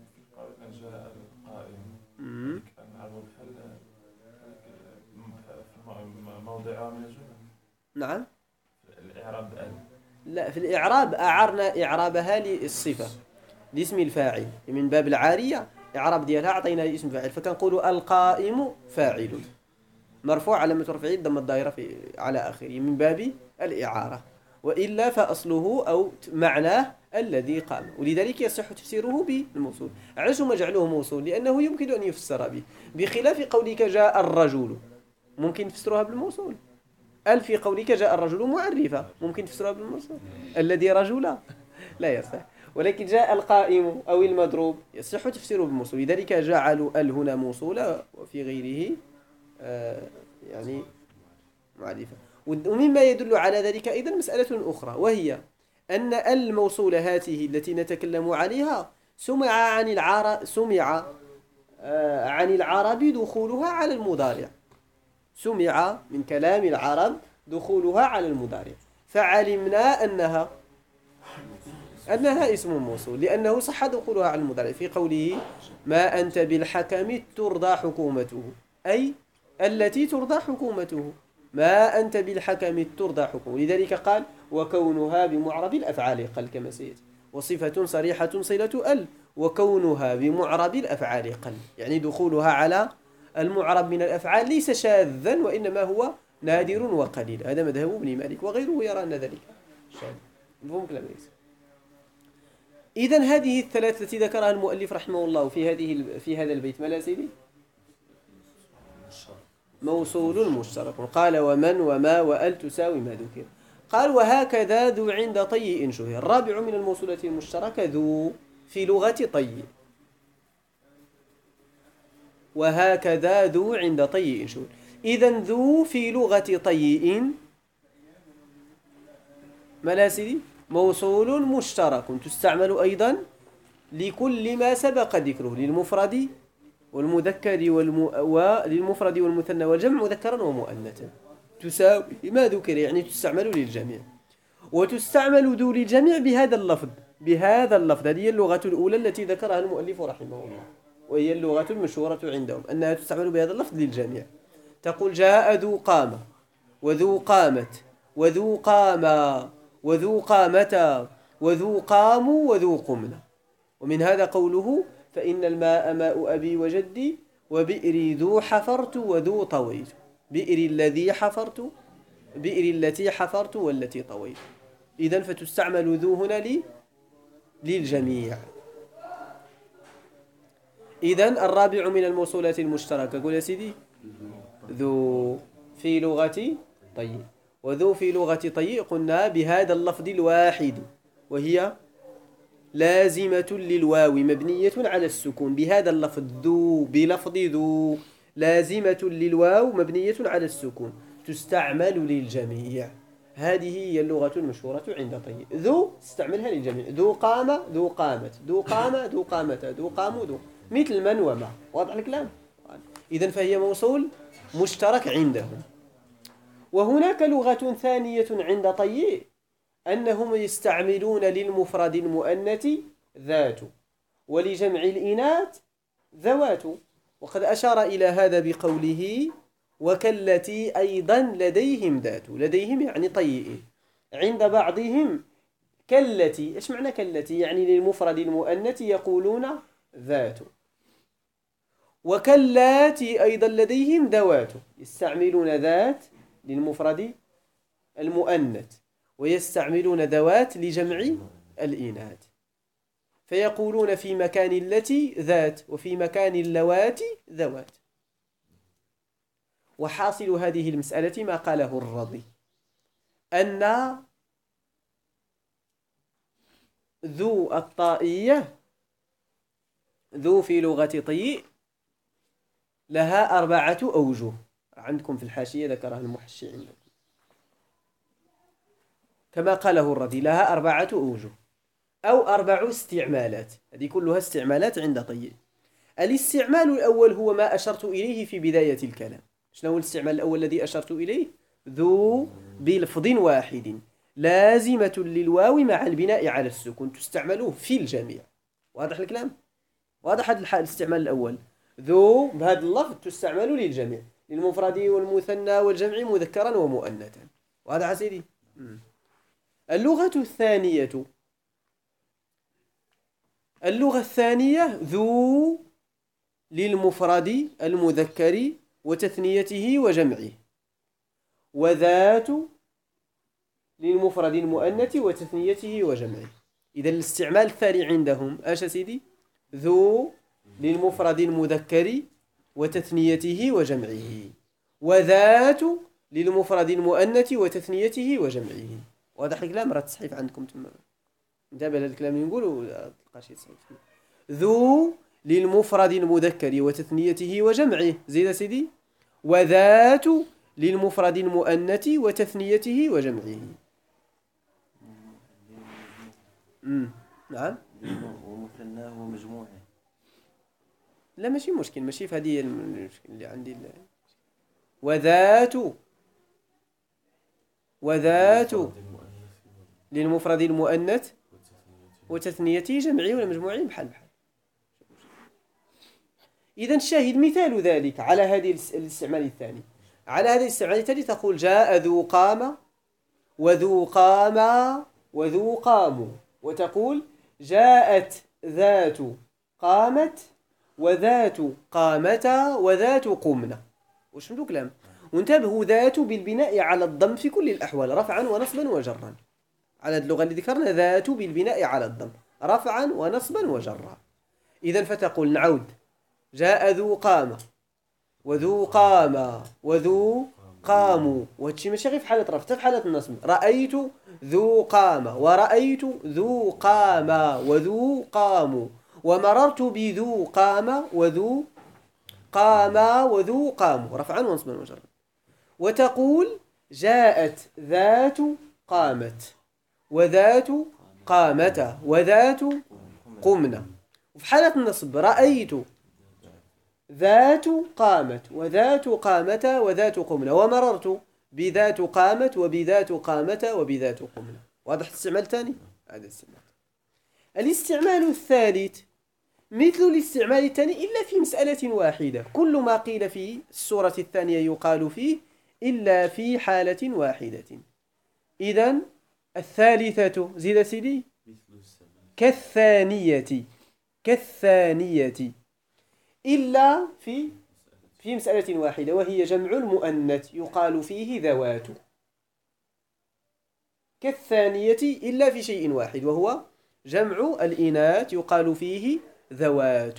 موضع من الجمل. نعم. الإعراب لا، في الإعراب أعرنا إعرابها للصفة لاسم الفاعل من باب العارية. إعراب ديالها أعطينا اسم فاعل، فكنقول القائم فاعل مرفوع علامة رفعه الضمة الظاهرة على آخره من باب الإعارة، وإلا فأصله أو معناه الذي قام. ولذلك يصح تفسيره بالموصول. علاش ما جعلوه موصول؟ لأنه يمكن أن يفسر به، بخلاف قولك جاء الرجل ممكن تفسرها بالموصول. في قولك جاء الرجل معرفة ممكن تفسرها بالموصول. الذي رجل لا يصح. ولكن جاء القائم أو المضروب يصح تفسيره بالموصول، لذلك جعلوا ال هنا موصولة وفي غيره يعني معرفة. ومما يدل على ذلك أيضا مسألة أخرى، وهي أن الموصولة هذه التي نتكلم عليها سمع عن العرب دخولها على المضارع، سمع من كلام العرب دخولها على المضارع، فعلمنا أنها اسم موصول لأنه صح دخولها على المضارع في قوله ما أنت بالحكم ترضى حكومته، أي التي ترضى حكومته، ما أنت بالحكم ترضى حكومته. لذلك قال وكونها بمعرب الأفعال قل كما سيأتي، وصفة صريحة صلة ال، وكونها بمعرب الأفعال قل، يعني دخولها على المعرب من الأفعال ليس شاذا وإنما هو نادر وقليل. هذا مذهب ابن مالك وغيره يرى أن ذلك شاذ. مفهوم كلام ليس. إذن هذه الثلاث التي ذكرها المؤلف رحمه الله في هذا البيت ما لا سيدي؟ موصول مشترك. قال ومن وما وأل تساوي ما ذكر. قال وهكذا ذو عند طيء شهر. الرابع من الموصولة المشتركة ذو في لغة طيء. وهكذا ذو عند طيء شهر. إذن ذو في لغة طيء ما لا سيدي؟ موصول مشترك تستعمل أيضا لكل ما سبق ذكره، للمفرد والمذكر وللمفرد والمثنى والجمع مذكرا ومؤنثا، تساوي ما ذكر يعني تستعمل للجميع. وتستعمل ذو للجميع بهذا اللفظ. هذه اللغة الأولى التي ذكرها المؤلف رحمه الله، وهي اللغة المشهورة عندهم أنها تستعمل بهذا اللفظ للجميع. تقول جاء ذو قامة وذو قامت وذو قاما وذو قامتا وذو قاموا وذو قمنا. ومن هذا قوله فإن الماء ماء أبي وجدي وبئري ذو حفرت وذو طويت، بئري التي حفرت والتي طويت. إذن فتستعمل ذو هنا للجميع. إذن الرابع من الموصولات المشتركة قول يا سيدي ذو في لغة طيء. وذو في لغة طيء قلنا بهذا اللفظ الواحد، وهي لازمة للواو مبنية على السكون. بهذا اللفظ ذو، بلفظ ذو لازمة للواو مبنية على السكون، تستعمل للجميع. هذه هي اللغة المشهورة عند طيء. ذو استعملها للجميع، ذو قام ذو قامت ذو قام ذو قامتا ذو قاموا ذو، مثل من وما. واضح الكلام؟ إذن فهي موصول مشترك عندهم. وهناك لغة ثانية عند طيء أنهم يستعملون للمفرد المؤنث ذات ولجمع الإناث ذوات. وقد أشار إلى هذا بقوله وكالتي أيضا لديهم ذات. لديهم يعني طيء، عند بعضهم كالتي. إيش معنى كالتي؟ يعني للمفرد المؤنث يقولون ذات. وكاللاتي أيضا لديهم ذوات، يستعملون ذات للمفرد المؤنث ويستعملون ذوات لجمع الإناث، فيقولون في مكان التي ذات وفي مكان اللواتي ذوات. وحاصل هذه المسألة ما قاله الرضي أن ذو الطائية ذو في لغة طيء لها 4 أوجه. عندكم في الحاشية ذكرها المحشي عندكم كما قاله الرضي، لها 4 أوجه أو 4 استعمالات. هذه كلها استعمالات عند طيء. الاستعمال الأول هو ما أشرت إليه في بداية الكلام. شنو هو الاستعمال الأول الذي أشرت إليه؟ ذو بلفظ واحد لازمة للواو مع البناء على السكون، تستعمل في الجميع. واضح الكلام؟ واضح هذا الاستعمال الأول. ذو بهذا اللفظ تستعمل للجميع، للمفرد والمثنى والجمع مذكرا ومؤنثا. واضح سيدي؟ اللغة الثانية ذو للمفرد المذكر وتثنيته وجمعه، وذات للمفرد المؤنث وتثنيته وجمعه. إذا الاستعمال الثاني عندهم ايش سيدي؟ ذو للمفرد المذكر وتثنيته وجمعه، وذات للمفرد المؤنث وتثنيته وجمعه. واضح الكلام؟ راه التصحيف عندكم تما انتبه للكلام اللي نقوله تلقى شي صعيب فيه. ذو للمفرد المذكر وتثنيته وجمعه، زيد سيدي. وذات للمفرد المؤنث وتثنيته وجمعه. نعم. ومثناه ومجموعه. لا ماشي مشكل، ماشي في هذه المشكل اللي عندي. وذات للمفرد المؤنث وتثنيته جمعي ولا مجموعي بحال. إذا الشاهد مثال ذلك على هذه الاستعمال الثاني. على هذه الاستعمال الثاني تقول جاء ذو قام وذو قام وذو قاموا، وتقول جاءت ذات قامت وذات قامتا وذات قمنا. وش من كلام؟ وانتبهوا، ذات بالبناء على الضم في كل الأحوال، رفعا ونصبا وجرا. على اللغة اللي ذكرنا ذات بالبناء على الضم رفعا ونصبا وجرا. إذا فتقول نعود جاء ذو قام وذو قام وذو قاموا، وهادشي ماشي غير في حالة رفع، حتى في حالة النصب. رأيت ذو قام ورأيت ذو قام وذو قاموا، ومررت بذو قام وذو قام وذو قاموا، رفعا ونصبا وجرا. وتقول جاءت ذات قامت وذات قامتا وذات قمنا. وفي حالة النصب رأيت ذات قامت وذات قامتا وذات قمنا، ومررت بذات قامت وبذات قامتا وبذات قمنا. واضح الاستعمال الثاني؟ هذا الاستعمال. الاستعمال الثالث مثل الاستعمال الثاني إلا في مسألة واحدة. كل ما قيل في السورة الثانية يقال فيه إلا في حالة واحدة. إذن الثالثة زيد سيدي كالثانية إلا في مسألة واحدة، وهي جمع المؤنث يقال فيه ذوات. كالثانية إلا في شيء واحد، وهو جمع الإناث يقال فيه ذوات.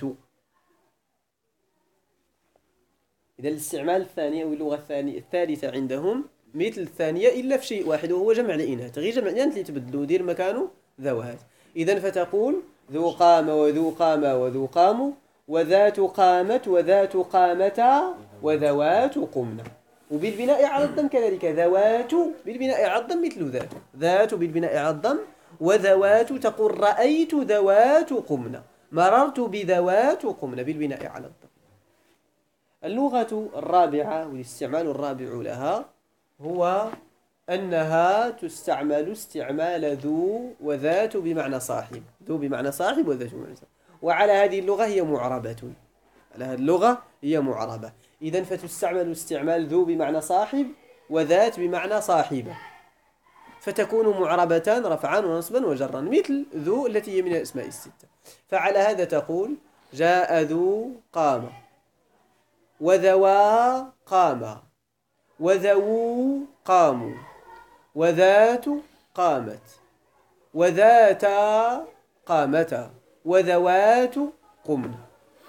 إذا الاستعمال الثاني أو اللغة الثالثة عندهم مثل الثانية إلا في شيء واحد، وهو جمع الإناث. غير جمع الإناث اللي تبدلوا دير مكانه ذوات. إذا فتقول ذو قام وذو قام وذو قاموا وذات قامت وذات قامتا وذوات قمنا. وبالبناء على الضم كذلك ذوات بالبناء على الضم مثل ذات، ذات بالبناء على الضم، وذوات تقول رأيت ذوات قمنا، مررت بذوات قمنا بالبناء على الضم. اللغة الرابعة والاستعمال الرابع لها هو أنها تستعمل استعمال ذو وذات بمعنى صاحب، ذو بمعنى صاحب وذات بمعنى صاحب. وعلى هذه اللغة هي معربة، على هذه اللغة هي معربة. إذن فتستعمل استعمال ذو بمعنى صاحب وذات بمعنى صاحبة، فتكون معربة رفعا ونصبا وجرا مثل ذو التي هي من الأسماء الستة. فعلى هذا تقول جاء ذو قام وذوا قاما وذو قاموا وذات قامت وذاتا قامتا وذوات قمنا.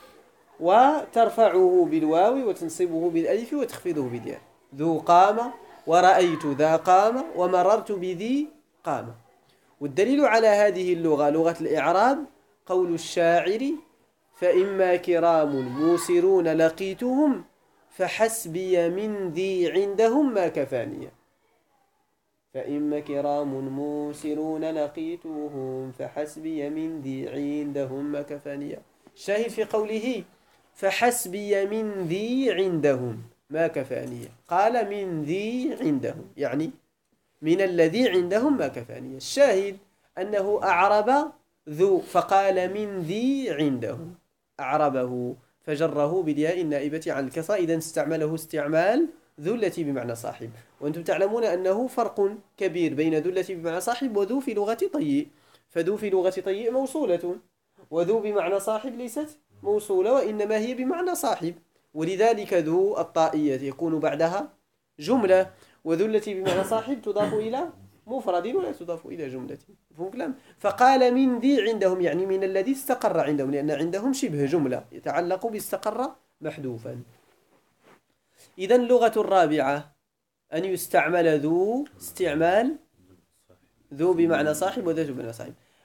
وترفعه بالواو وتنصبه بالألف وتخفضه بالياء. ذو قام ورأيت ذا قام ومررت بذي قام. والدليل على هذه اللغة لغة الإعراب قول الشاعر فإما كرام موسرون لقيتهم فحسبي من ذي عندهم ما كفانية. فإما كرام موسرون لقيتهم فحسبي من ذي عندهم ما كفانية. الشاهد في قوله فحسبي من ذي عندهم ما كفانية، قال من ذي عندهم يعني من الذي عندهم ما كفانية. الشاهد أنه أعرب ذو فقال من ذي عندهم، أعربه فجره بالياء النائبة عن الكسرة. إذن استعمله استعمال ذو التي بمعنى صاحب. وأنتم تعلمون أنه فرق كبير بين ذو التي بمعنى صاحب وذو في لغة طيء. فذو في لغة طيء موصولة، وذو بمعنى صاحب ليست موصولة وإنما هي بمعنى صاحب، ولذلك ذو الطائية يكون بعدها جملة، وذو التي بمعنى صاحب تضاف إلى مفرد ولا تضاف إلى جملة. فهم كلام. فقال من ذي عندهم يعني من الذي استقر عندهم، لأن عندهم شبه جملة يتعلق باستقر محذوفا. إذا اللغة الرابعة أن يستعمل ذو استعمال ذو بمعنى صاحب وذات بمعنى صاحب.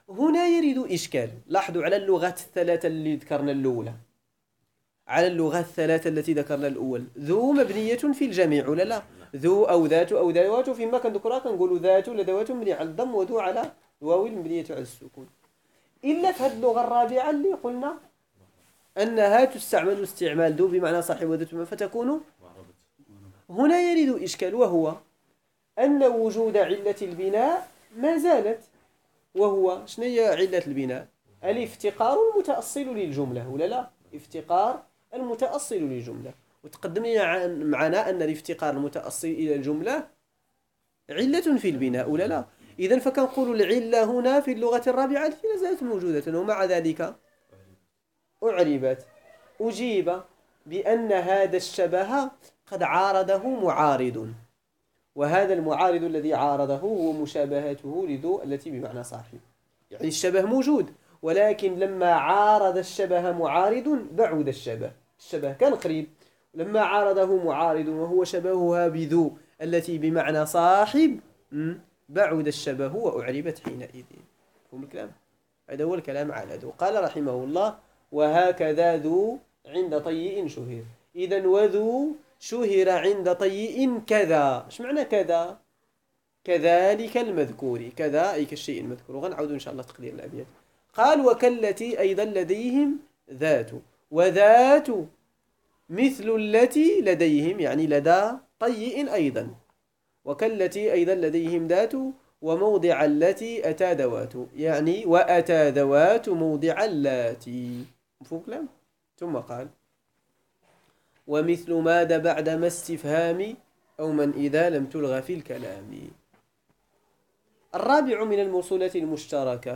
هنا يرد إشكال. لاحظوا على اللغات الثلاثة اللي ذكرنا الأولى، على اللغات الثلاثة التي ذكرنا الأول، ذو مبنية في الجميع ولا لا؟ ذو أو ذات أو ذوات، فيما كنذكرها كنقولوا ذات ولا ذوات مبنية على الضم، وذو على الواو المبنية على السكون. إلا في هذه اللغة الرابعة اللي قلنا أنها تستعمل استعمال ذو بمعنى صاحب وذات فتكون. هنا يرد إشكال، وهو أن وجود علة البناء ما زالت، وهو شنو هي علة البناء؟ الافتقار المتأصل للجملة ولا لا؟ افتقار المتأصل للجملة. وتقدم معنا أن الافتقار المتأصل إلى الجملة علة في البناء ولا لا؟ إذن فكنقول العلة هنا في اللغة الرابعة لا زالت موجودة، ومع ذلك أعربت. أجيب بأن هذا الشبه قد عارضه معارض، وهذا المعارض الذي عارضه هو مشابهته لذو التي بمعنى صاحب. يعني الشبه موجود، ولكن لما عارض الشبه معارض بعد الشبه. الشبه كان قريب، لما عارضه معارض وهو شبهها بذو التي بمعنى صاحب بعد الشبه وأعربت حينئذ. فهم الكلام؟ هذا هو الكلام على ذو. قال رحمه الله: وهكذا ذو عند طيء شهر. إذن وذو شهر عند طيء كذا. ايش معنى كذا؟ كذلك المذكور، كذا أي كالشيء المذكور. وغنعود إن شاء الله تقدير الأبيات. قال: وكالتي أيضا لديهم ذات، وذات مثل التي لديهم، يعني لدى طيء أيضا. وكالتي أيضا لديهم ذات، وموضع التي أتى ذوات، يعني وأتى ذوات موضع اللاتي. مفهوم كلام؟ ثم قال: ومثل ماذا بعد ما استفهام أو من إذا لم تلغى في الكلام. الرابع من الموصولات المشتركة.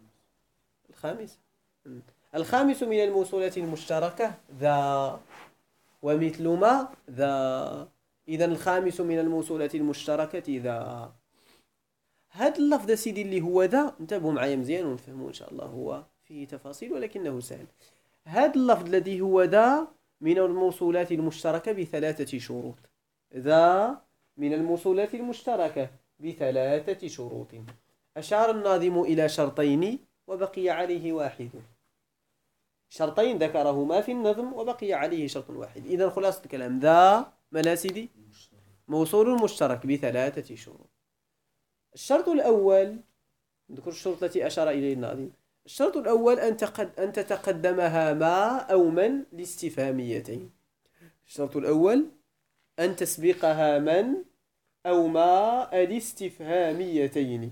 الخامس من الموصولات المشتركة ذا، ومثل ما ذا. إذن الخامس من الموصولات المشتركة ذا. هذا اللفظ سيدي اللي هو ذا، انتبهوا معايا مزيان ونفهموا إن شاء الله، هو فيه تفاصيل ولكنه سهل. هذا اللفظ الذي هو ذا من الموصولات المشتركة بثلاثة شروط. ذا من الموصولات المشتركة بثلاثة شروط. أشار الناظم إلى شرطين وبقي عليه واحد. شرطين ذكرهما في النظم وبقي عليه شرط واحد. إذن خلاصة الكلام: ذا مناسدي موصول مشترك بثلاثة شروط. الشرط الأول، نذكر الشروط التي أشار إليه الناظم. الشرط الأول أن تتقدمها ما أو من لاستفهاميتين. الشرط الأول أن تسبقها من أو ما الاستفهاميتين.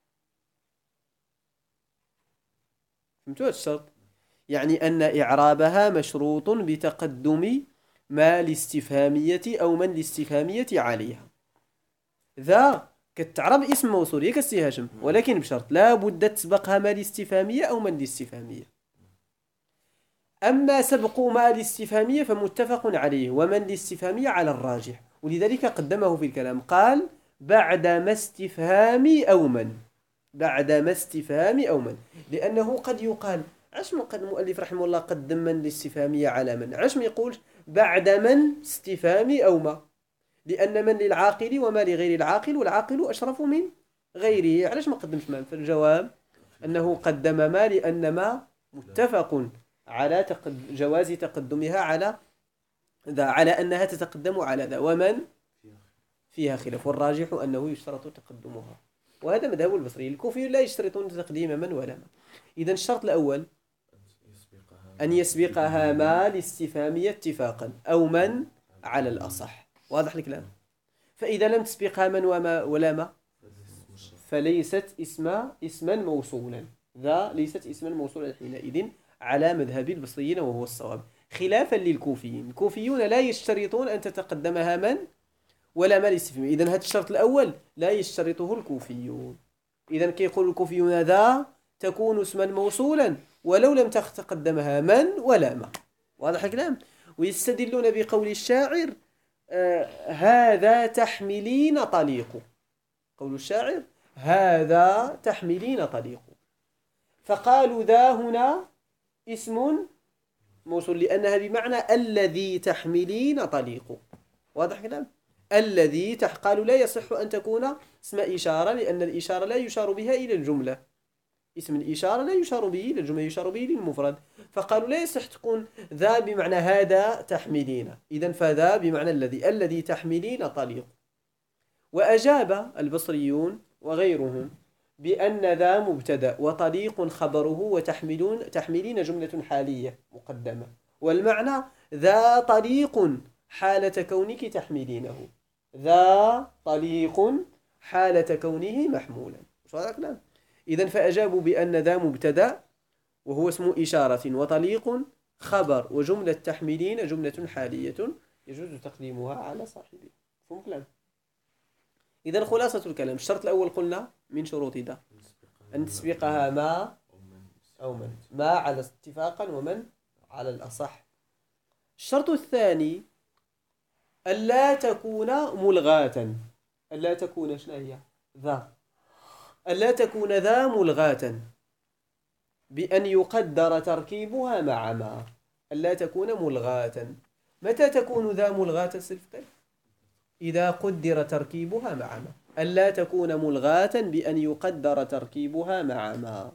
فهمتوا هذا الشرط؟ يعني أن إعرابها مشروط بتقدم ما الاستفهامية أو من الاستفهامية عليها. ذا كتعرب اسم موصول ياك السي هاشم، ولكن بشرط لا بد تسبقها ما الاستفهامية أو من الاستفهامية. أما سبق ما الاستفهامية فمتفق عليه، ومن الاستفهامية على الراجح، ولذلك قدمه في الكلام. قال: بعد ما استفهام أو من، بعد ما استفهام أو من، لأنه قد يقال عش من قد المؤلف رحمه الله قدم من الاستفهامية على من، عش ما يقول بعد من استفهام أو ما، لأن من للعاقل وما لغير العاقل، والعاقل أشرف من غيره. علاش ما قدمش من؟ فالجواب أنه قدم ما لأن ما متفق على جواز تقدمها على ذا، على أنها تتقدم على ذا، ومن فيها خلاف، والراجح أنه يشترط تقدمها. وهذا مذهب البصري. الكوفي لا يشترطون تقديم من ولا ما. إذن الشرط الأول أن يسبقها ما الاستفهامية اتفاقا، أو من على الأصح. واضح الكلام؟ فإذا لم تسبقها من وما ولا ما فليست اسما موصولا. ذا ليست اسما موصولا حينئذ على مذهب البصريين، وهو الصواب، خلافا للكوفيين. الكوفيون لا يشترطون أن تتقدمها من ولا ما الاستفهامية. إذن هذا الشرط الأول لا يشترطه الكوفيون. إذن كيقول الكوفيون ذا تكون اسما موصولا ولو لم تتقدمها من ولا ما. واضح الكلام؟ ويستدلون بقول الشاعر: هذا تحملين طليق. قول الشاعر: هذا تحملين طليق. فقالوا ذا هنا اسم موصول لأنها بمعنى الذي تحملين طليق. واضح الكلام؟ الذي قالوا لا يصح أن تكون اسم إشارة، لأن الإشارة لا يشار بها إلى الجملة، اسم الإشارة لا يشار به للجملة، يشار به للمفرد، فقالوا لا يصح تكون ذا بمعنى هذا تحملين، إذن فذا بمعنى الذي تحملين طليق. وأجاب البصريون وغيرهم بأن ذا مبتدأ وطليق خبره تحملين جملة حالية مقدمة، والمعنى ذا طليق حالة كونك تحملينه، ذا طليق حالة كونه محمولا. شو هذا الكلام؟ إذن فأجابوا بأن ذا مبتدأ وهو اسم إشارة، وطليق خبر، وجملة تحملين جملة حالية يجوز تقديمها على صاحبه. فهم كلام؟ إذن خلاصة الكلام، الشرط الأول قلنا من شروط ذا أن تسبقها ما أو من، ما على اتفاقا ومن على الأصح. الشرط الثاني ألا تكون ملغاة، ألا تكون شنو هي؟ ذا، ألا تكون ذا ملغاة بأن يقدر تركيبها مع ما، ألا تكون ملغاة. متى تكون ذا ملغاة صفة؟ إذا قدر تركيبها مع ما، ألا تكون ملغاة بأن يقدر تركيبها مع ما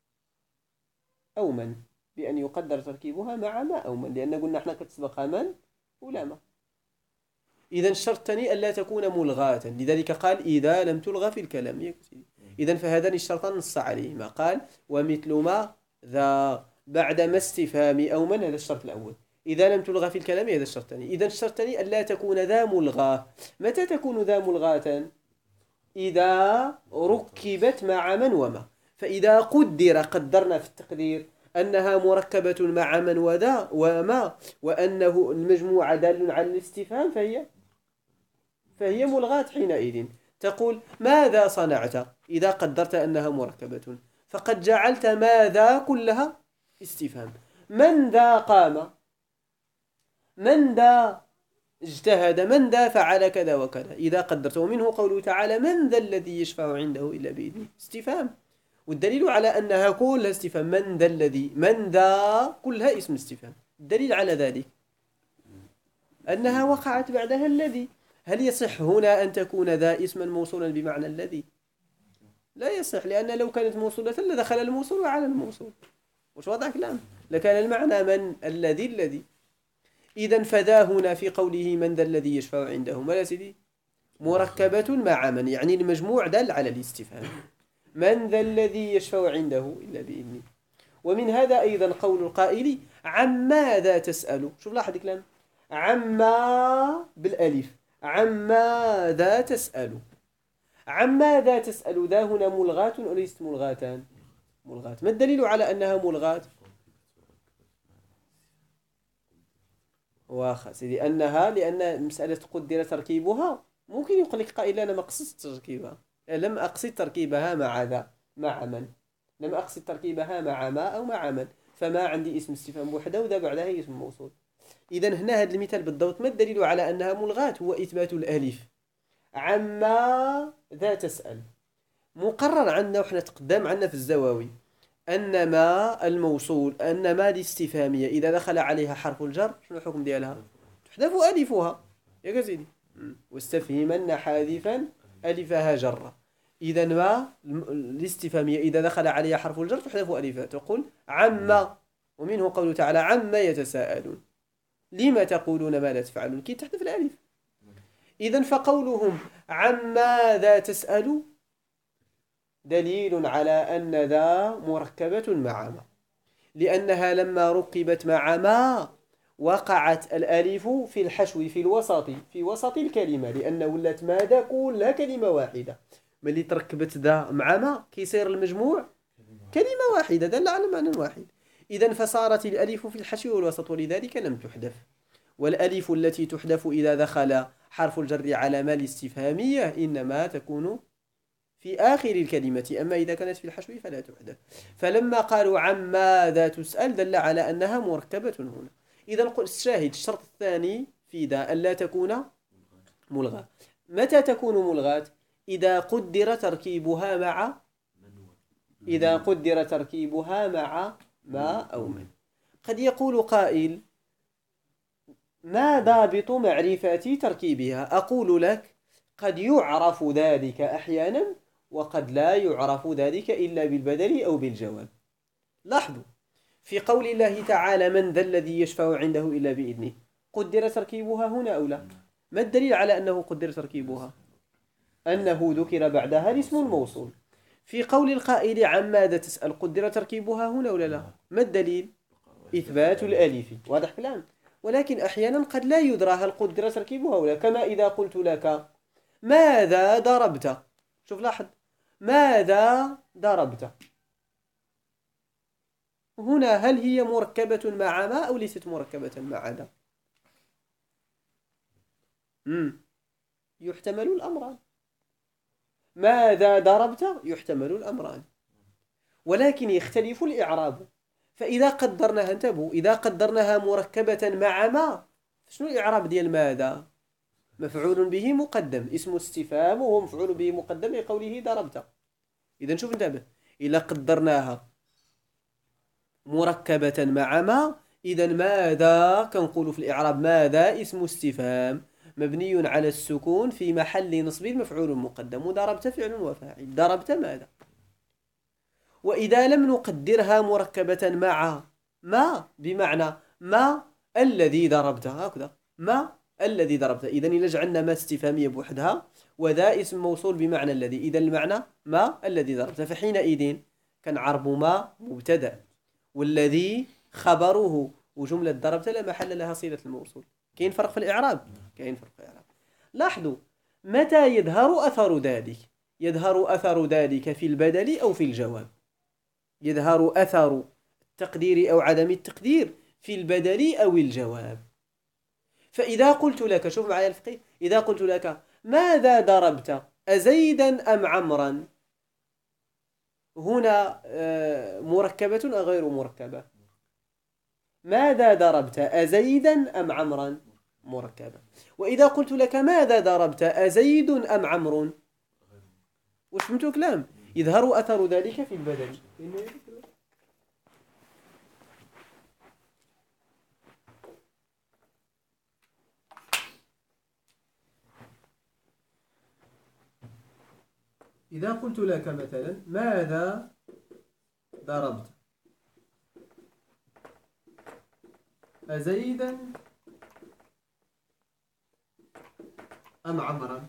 أو من، بأن يقدر تركيبها مع ما أو من، لأن قلنا احنا كتسبقها من ولا ما. إذا الشرط الثاني ألا تكون ملغاة، لذلك قال إذا لم تلغى في الكلام. إذا فهذان الشرطان نص عليهما، قال ومثل ما ذا بعد ما استفهام أو من، هذا الشرط الأول. إذا لم تلغى في الكلام هذا الشرط الثاني. إذا الشرط الثاني ألا تكون ذا ملغاة. متى تكون ذا ملغاة؟ إذا ركبت مع من وما. فإذا قدرنا في التقدير أنها مركبة مع من وذا وما، وأنه المجموعة دال على الاستفهام، فهي ملغاة حينئذ. تقول ماذا صنعت؟ إذا قدرت أنها مركبة فقد جعلت ماذا كلها استفهام. من ذا قام؟ من ذا اجتهد؟ من ذا فعل كذا وكذا؟ إذا قدرت. ومنه قوله تعالى من ذا الذي يشفع عنده إلا بإذنه، استفهام، والدليل على أنها كلها استفهام. من ذا الذي، من ذا كلها اسم استفهام. الدليل على ذلك أنها وقعت بعدها الذي. هل يصح هنا أن تكون ذا اسما موصولا بمعنى الذي؟ لا يصح، لأن لو كانت موصولة لدخل الموصول على الموصول. وش وضع كلام؟ لكان المعنى من الذي. إذن فذا هنا في قوله من ذا الذي يشفع عنده، ما لا سيدي؟ مركبة مع من، يعني المجموع دل على الاستفهام. من ذا الذي يشفع عنده إلا بإذنه. ومن هذا أيضا قول القائل عماذا تسأل. شوف لاحظ الكلام، عما بالألف، عماذا تسأل. عماذا تسأل، ذا هنا ملغاة أو ليست ملغاتان؟ ملغاة. ما الدليل على أنها ملغاة؟ سيدي أنها، لأن مسألة قدر تركيبها، ممكن يقول لك قائل أنا ما قصدت تركيبها، لم أقصد تركيبها مع ذا، مع من، لم أقصد تركيبها مع ما أو مع من، فما عندي اسم استفهام بوحده وذا بعدها اسم موصول. إذن هنا هذا المثال بالضبط ما الدليل على أنها ملغاة؟ هو إثبات الألف. عما ذا تسأل مقرر عندنا، وإحنا تقدم عندنا في الزواوي أن ما الموصول، أن ما الاستفهامية إذا دخل عليها حرف الجر شنو الحكم ديالها؟ تحذف ألفها يا سيدي، واستفهمن حاذفا ألفها جرة. إذا ما الاستفهامية إذا دخل عليها حرف الجر تحذف ألفها، تقول عما. ومنه قوله تعالى عما يتساءلون، لما تقولون ما لا تفعلون، كي تحذف الألف. إذن فقولهم عماذا تسأل دليل على أن ذا مركبة مع ما، لأنها لما ركبت مع ما وقعت الألف في الحشو في وسط الكلمة، لأن ولات ماذا كلها كلمة واحدة. ملي تركبت ذا مع ما كيصير المجموع كلمة واحدة دل على معنى واحد. إذن فصارت الألف في الحشو والوسط، ولذلك لم تحذف. والألف التي تحذف إذا دخل حرف الجر على ما الاستفهامية إنما تكون في آخر الكلمة، أما إذا كانت في الحشو فلا تحذف. فلما قالوا عماذا تسأل دل على أنها مركبة هنا. إذا الشاهد الشرط الثاني في ذا ألا تكون ملغاة. متى تكون ملغاة؟ إذا قدر تركيبها مع، إذا قدر تركيبها مع ما أو من. قد يقول قائل ما ضابط معرفة تركيبها؟ أقول لك قد يعرف ذلك أحيانا وقد لا يعرف ذلك إلا بالبدل أو بالجواب. لاحظوا في قول الله تعالى من ذا الذي يشفع عنده إلا بإذنه، قدر تركيبها هنا أو لا؟ ما الدليل على أنه قدر تركيبها؟ أنه ذكر بعدها الاسم الموصول. في قول القائل عن ماذا تسأل قدر تركيبها هنا ولا لا؟ ما الدليل؟ إثبات الألف. واضح كلام؟ ولكن أحيانا قد لا يدرى هل قدر تركيبها ولا، كما إذا قلت لك ماذا ضربت، شوف لاحظ ماذا ضربت، هنا هل هي مركبة مع ما أو ليست مركبة مع ذا؟ يحتمل الأمران. ماذا ضربت يحتمل الأمران، ولكن يختلف الإعراب. فإذا قدرناها، انتبهوا، إذا قدرناها مركبة مع ما، شنو الإعراب ديال ماذا؟ مفعول به مقدم، اسم استفهام وهو مفعول به مقدم لقوله ضربت. إذا شوف انتبه، إذا قدرناها مركبة مع ما، إذا ماذا كنقول في الإعراب ماذا اسم استفهام مبني على السكون في محل نصب مفعول مقدم، وضربت فعل وفاعل، ضربت ماذا. وإذا لم نقدرها مركبة مع ما بمعنى ما الذي ضربت، هكذا ما الذي ضربت، إذا إذا جعلنا ما استفهامية بوحدها وذا اسم موصول بمعنى الذي، إذا المعنى ما الذي ضربت، فحينئذ كان عرب ما مبتدأ والذي خبره، وجملة ضربت لا محل لها صلة الموصول. كاين فرق في الإعراب؟ كاين فرق في الإعراب. لاحظوا متى يظهر أثر ذلك؟ يظهر أثر ذلك في البدل أو في الجواب. يظهر أثر التقدير أو عدم التقدير في البدل أو الجواب. فإذا قلت لك، شوف معايا الفقيه، إذا قلت لك ماذا ضربت أزيدا أم عمرا، هنا مركبة أو غير مركبة؟ ماذا ضربت أزيدا أم عمرا؟ مركبة. وإذا قلت لك ماذا ضربت أزيد أم عمرو، وش فهمتوا كلام؟ يظهر أثر ذلك في البدل. إذا قلت لك مثلا ماذا ضربت أزيدا أم عمرا،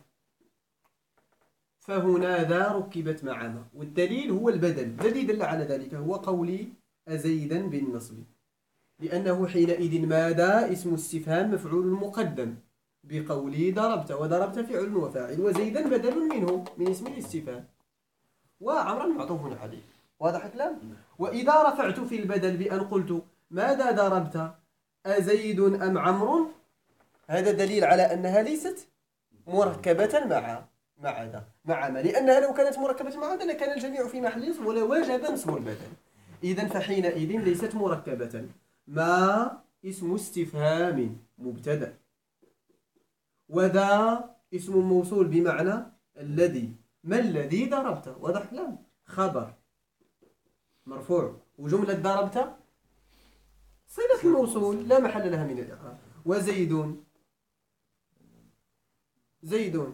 فهنا ذا ركبت مع ما، والدليل هو البدل. الذي دل على ذلك هو قولي أزيدا بالنصب، لأنه حينئذ ماذا اسم استفهام مفعول مقدم بقولي ضربت، وضربت فعل وفاعل، وزيدا بدل منه من اسم الاستفهام، وعمرا معطوف عليه. واضح الكلام؟ وإذا رفعت في البدل بأن قلت ماذا ضربت أزيد أم عمرو، هذا دليل على أنها ليست مركبة مع ما، لأنها لو كانت مركبة مع ذا لكان الجميع في محل نصب ولا وجب نصب البدل. إذن فحينئذ ليست مركبة. ما اسم استفهام مبتدأ، وذا اسم موصول بمعنى الذي، ما الذي ضربت، واضح كلام، خبر مرفوع، وجملة ضربت صلة الموصول لا محل لها من الإعراب. وزيد، زيد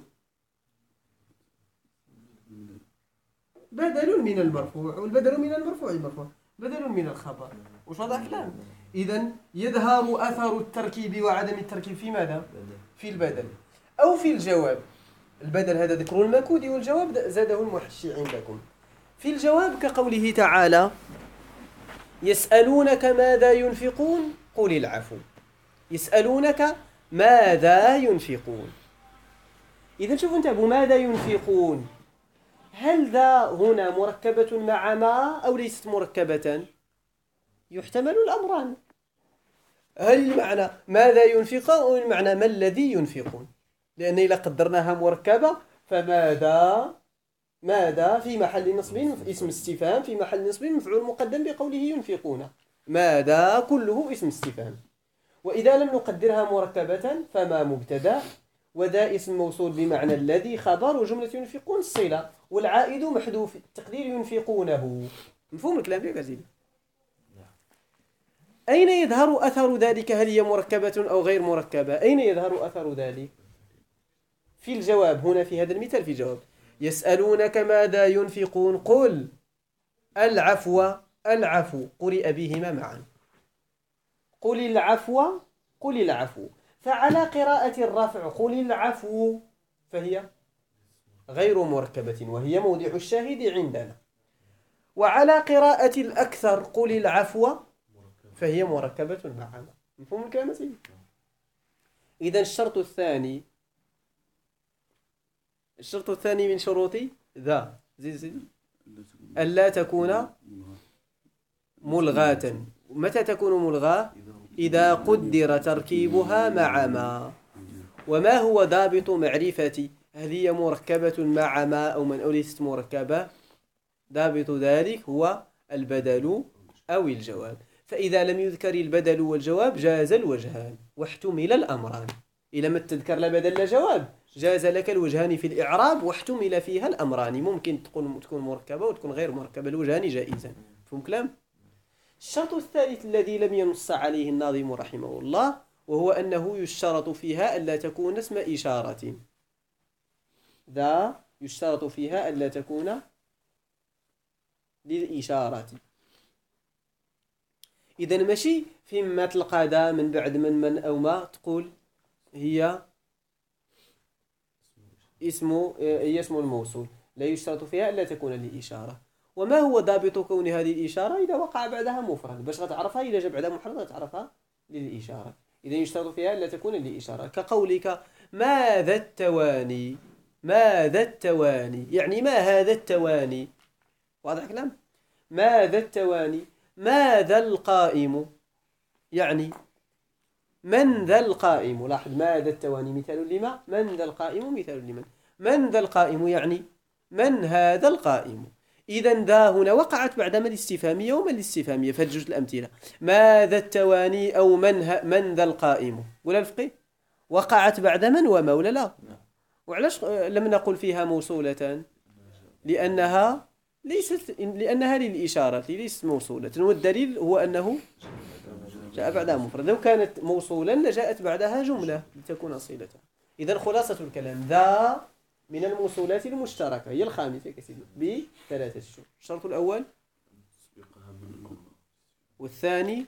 بدل من المرفوع، والبدل من المرفوع مرفوع، بدل من الخبر. وش واضح كلام؟ إذن يظهر أثر التركيب وعدم التركيب في ماذا؟ في البدل أو في الجواب. البدل هذا ذكر المكود، والجواب زاده المحشي عندكم. في الجواب كقوله تعالى يسألونك ماذا ينفقون قل العفو. يسألونك ماذا ينفقون، إذا شوفوا انتبهوا، ماذا ينفقون، هل ذا هنا مركبة مع ما أو ليست مركبة؟ يحتمل الأمران. هل المعنى ماذا ينفقون أو المعنى ما الذي ينفقون؟ لأن إذا قدرناها مركبة ماذا في محل نصب اسم استفهام في محل نصب مفعول مقدم بقوله ينفقون، ماذا كله اسم استفهام. وإذا لم نقدرها مركبة فما مبتدأ، وذا اسم موصول بمعنى الذي خبر، وجملة ينفقون الصلة، والعائد محذوف التقدير ينفقونه. مفهوم الكلام يا سيدي؟ أين يظهر أثر ذلك؟ هل هي مركبة أو غير مركبة؟ أين يظهر أثر ذلك؟ في الجواب. هنا في هذا المثال في الجواب يسألونك ماذا ينفقون قل العفو. العفو قرئ بهما معا. قل العفو. قل العفو. فعلى قراءة الرفع قل العفو فهي غير مركبة وهي موضع الشاهد عندنا. وعلى قراءة الأكثر قل العفو فهي مركبة معا. مفهوم الكلام سيدي؟ إذا الشرط الثاني من شروط ذا زيد ألا تكون ملغاة. متى تكون ملغاة؟ إذا قدر تركيبها مع ما. وما هو ضابط معرفة هل هي مركبة مع ما أو من أو ليست مركبة؟ ضابط ذلك هو البدل أو الجواب. فإذا لم يذكر البدل والجواب جاز الوجهان واحتمل الأمران. إذا ما تذكر لا بدل لا جواب جاز لك الوجهان في الإعراب واحتمل فيها الأمران. ممكن تكون مركبة وتكون غير مركبة، الوجهان جائزا. فهم كلام؟ الشرط الثالث الذي لم ينص عليه الناظم رحمه الله وهو أنه يشترط فيها ألا تكون اسم إشارة. ذا يشترط فيها ألا تكون للإشارة. إذا ماشي فيما تلقى ذا من بعد من أو ما تقول هي اسم الموصول. لا يشترط فيها ألا تكون للإشارة. وما هو ضابط كون هذه الإشارة؟ إذا وقع بعدها مفرد باش غتعرفها. إذا جاء بعدها مفرد غتعرفها للإشارة. إذا يشترط فيها ألا تكون للإشارة. كقولك ماذا التواني. ماذا التواني يعني ما هذا التواني. واضح كلام؟ ماذا التواني. ماذا القائم يعني من ذا القائم. لاحظ ماذا التواني مثال لما. من ذا القائم مثال لمن. من ذا القائم يعني من هذا القائم. إذا ذا هنا وقعت بعد ما الاستفهامية وما الاستفهامية في جزء الأمثلة. ماذا التواني أو من ذا القائم. ولا الفقه وقعت بعد من وما ولا لا. وعلاش لم نقل فيها موصولة؟ لأنها للإشارة ليست موصولة. والدليل هو أنه جاء بعدها مفرد. لو كانت موصولا لجاءت بعدها جملة لتكون صلة. إذا خلاصة الكلام ذا من الموصولات المشتركة هي الخامسة كسيدي بثلاثة شروط. الشرط الأول والثاني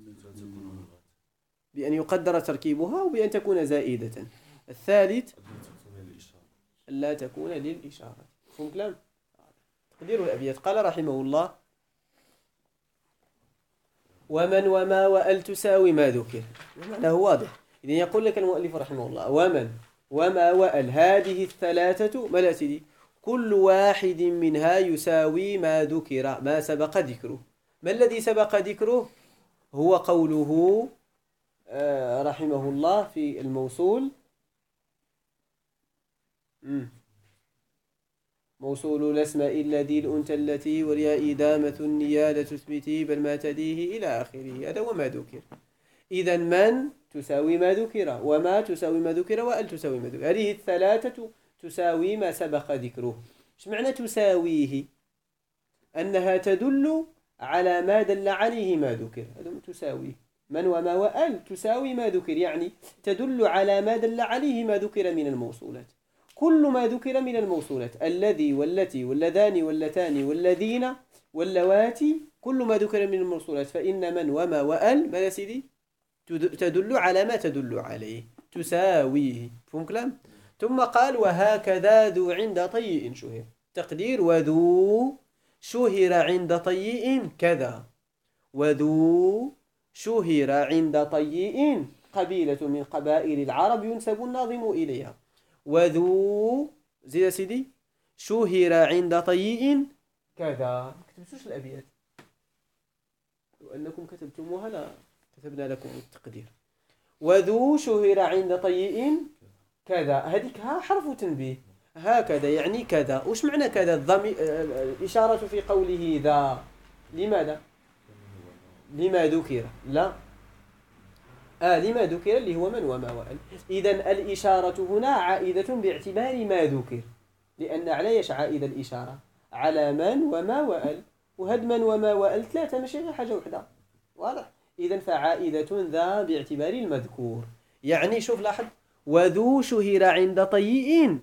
بأن يقدر تركيبها وبأن تكون زائدة. الثالث لا تكون للإشارة. فهم كلام؟ تقدير الأبيات. قال رحمه الله ومن وما وأل تساوي ما ذكر. معناه واضح. إذن يقول لك المؤلف رحمه الله ومن وما وأل هذه الثلاثة ملاسدي كل واحد منها يساوي ما ذكر ما سبق ذكره. ما الذي سبق ذكره؟ هو قوله رحمه الله في الموصول موصول الأسماء الذي الأنثى التي والياء دامة النيادة تثبتي بل ما تديه إلى آخره. هذا وما ذكر. إذا من تساوي ما ذكر وما تساوي ما ذكر وأل تساوي ما ذكر. هذه الثلاثة تساوي ما سبق ذكره. ايش معنى تساويه؟ أنها تدل على ما دل عليه ما ذكر. هذا تساوي من وما وأل تساوي ما ذكر يعني تدل على ما دل عليه ما ذكر من الموصولات. كل ما ذكر من الموصولات الذي والتي واللذان واللتان والذين واللواتي كل ما ذكر من الموصولات فإن من وما وأل ما سيدي تدل على ما تدل عليه تساويه. فهم كلام؟ ثم قال وهكذا ذو عند طيء شهر. تقدير وذو شهر عند طيء كذا. وذو شهر عند طيء قبيلة من قبائل العرب ينسب الناظم إليها. وذو زيد سيدي شهر عند طيء كذا. ما كتبتوش الأبيات لو أنكم كتبتموها لا كتبنا لكم التقدير. وذو شهر عند طيء كذا. هذيك ها حرف تنبيه هكذا يعني كذا. وش معنى كذا؟ الإشارة في قوله ذا لماذا؟ لما ذكر لا لما ذكر اللي هو من وما وأل. إذن الإشارة هنا عائدة باعتبار ما ذكر لأن على عائد الإشارة على من وما وأل. وهد من وما وأل ثلاثة ماشي غير حاجة واحدة. واضح؟ إذن فعائدة ذا باعتبار المذكور. يعني شوف لاحظ وذو شهر عند طيء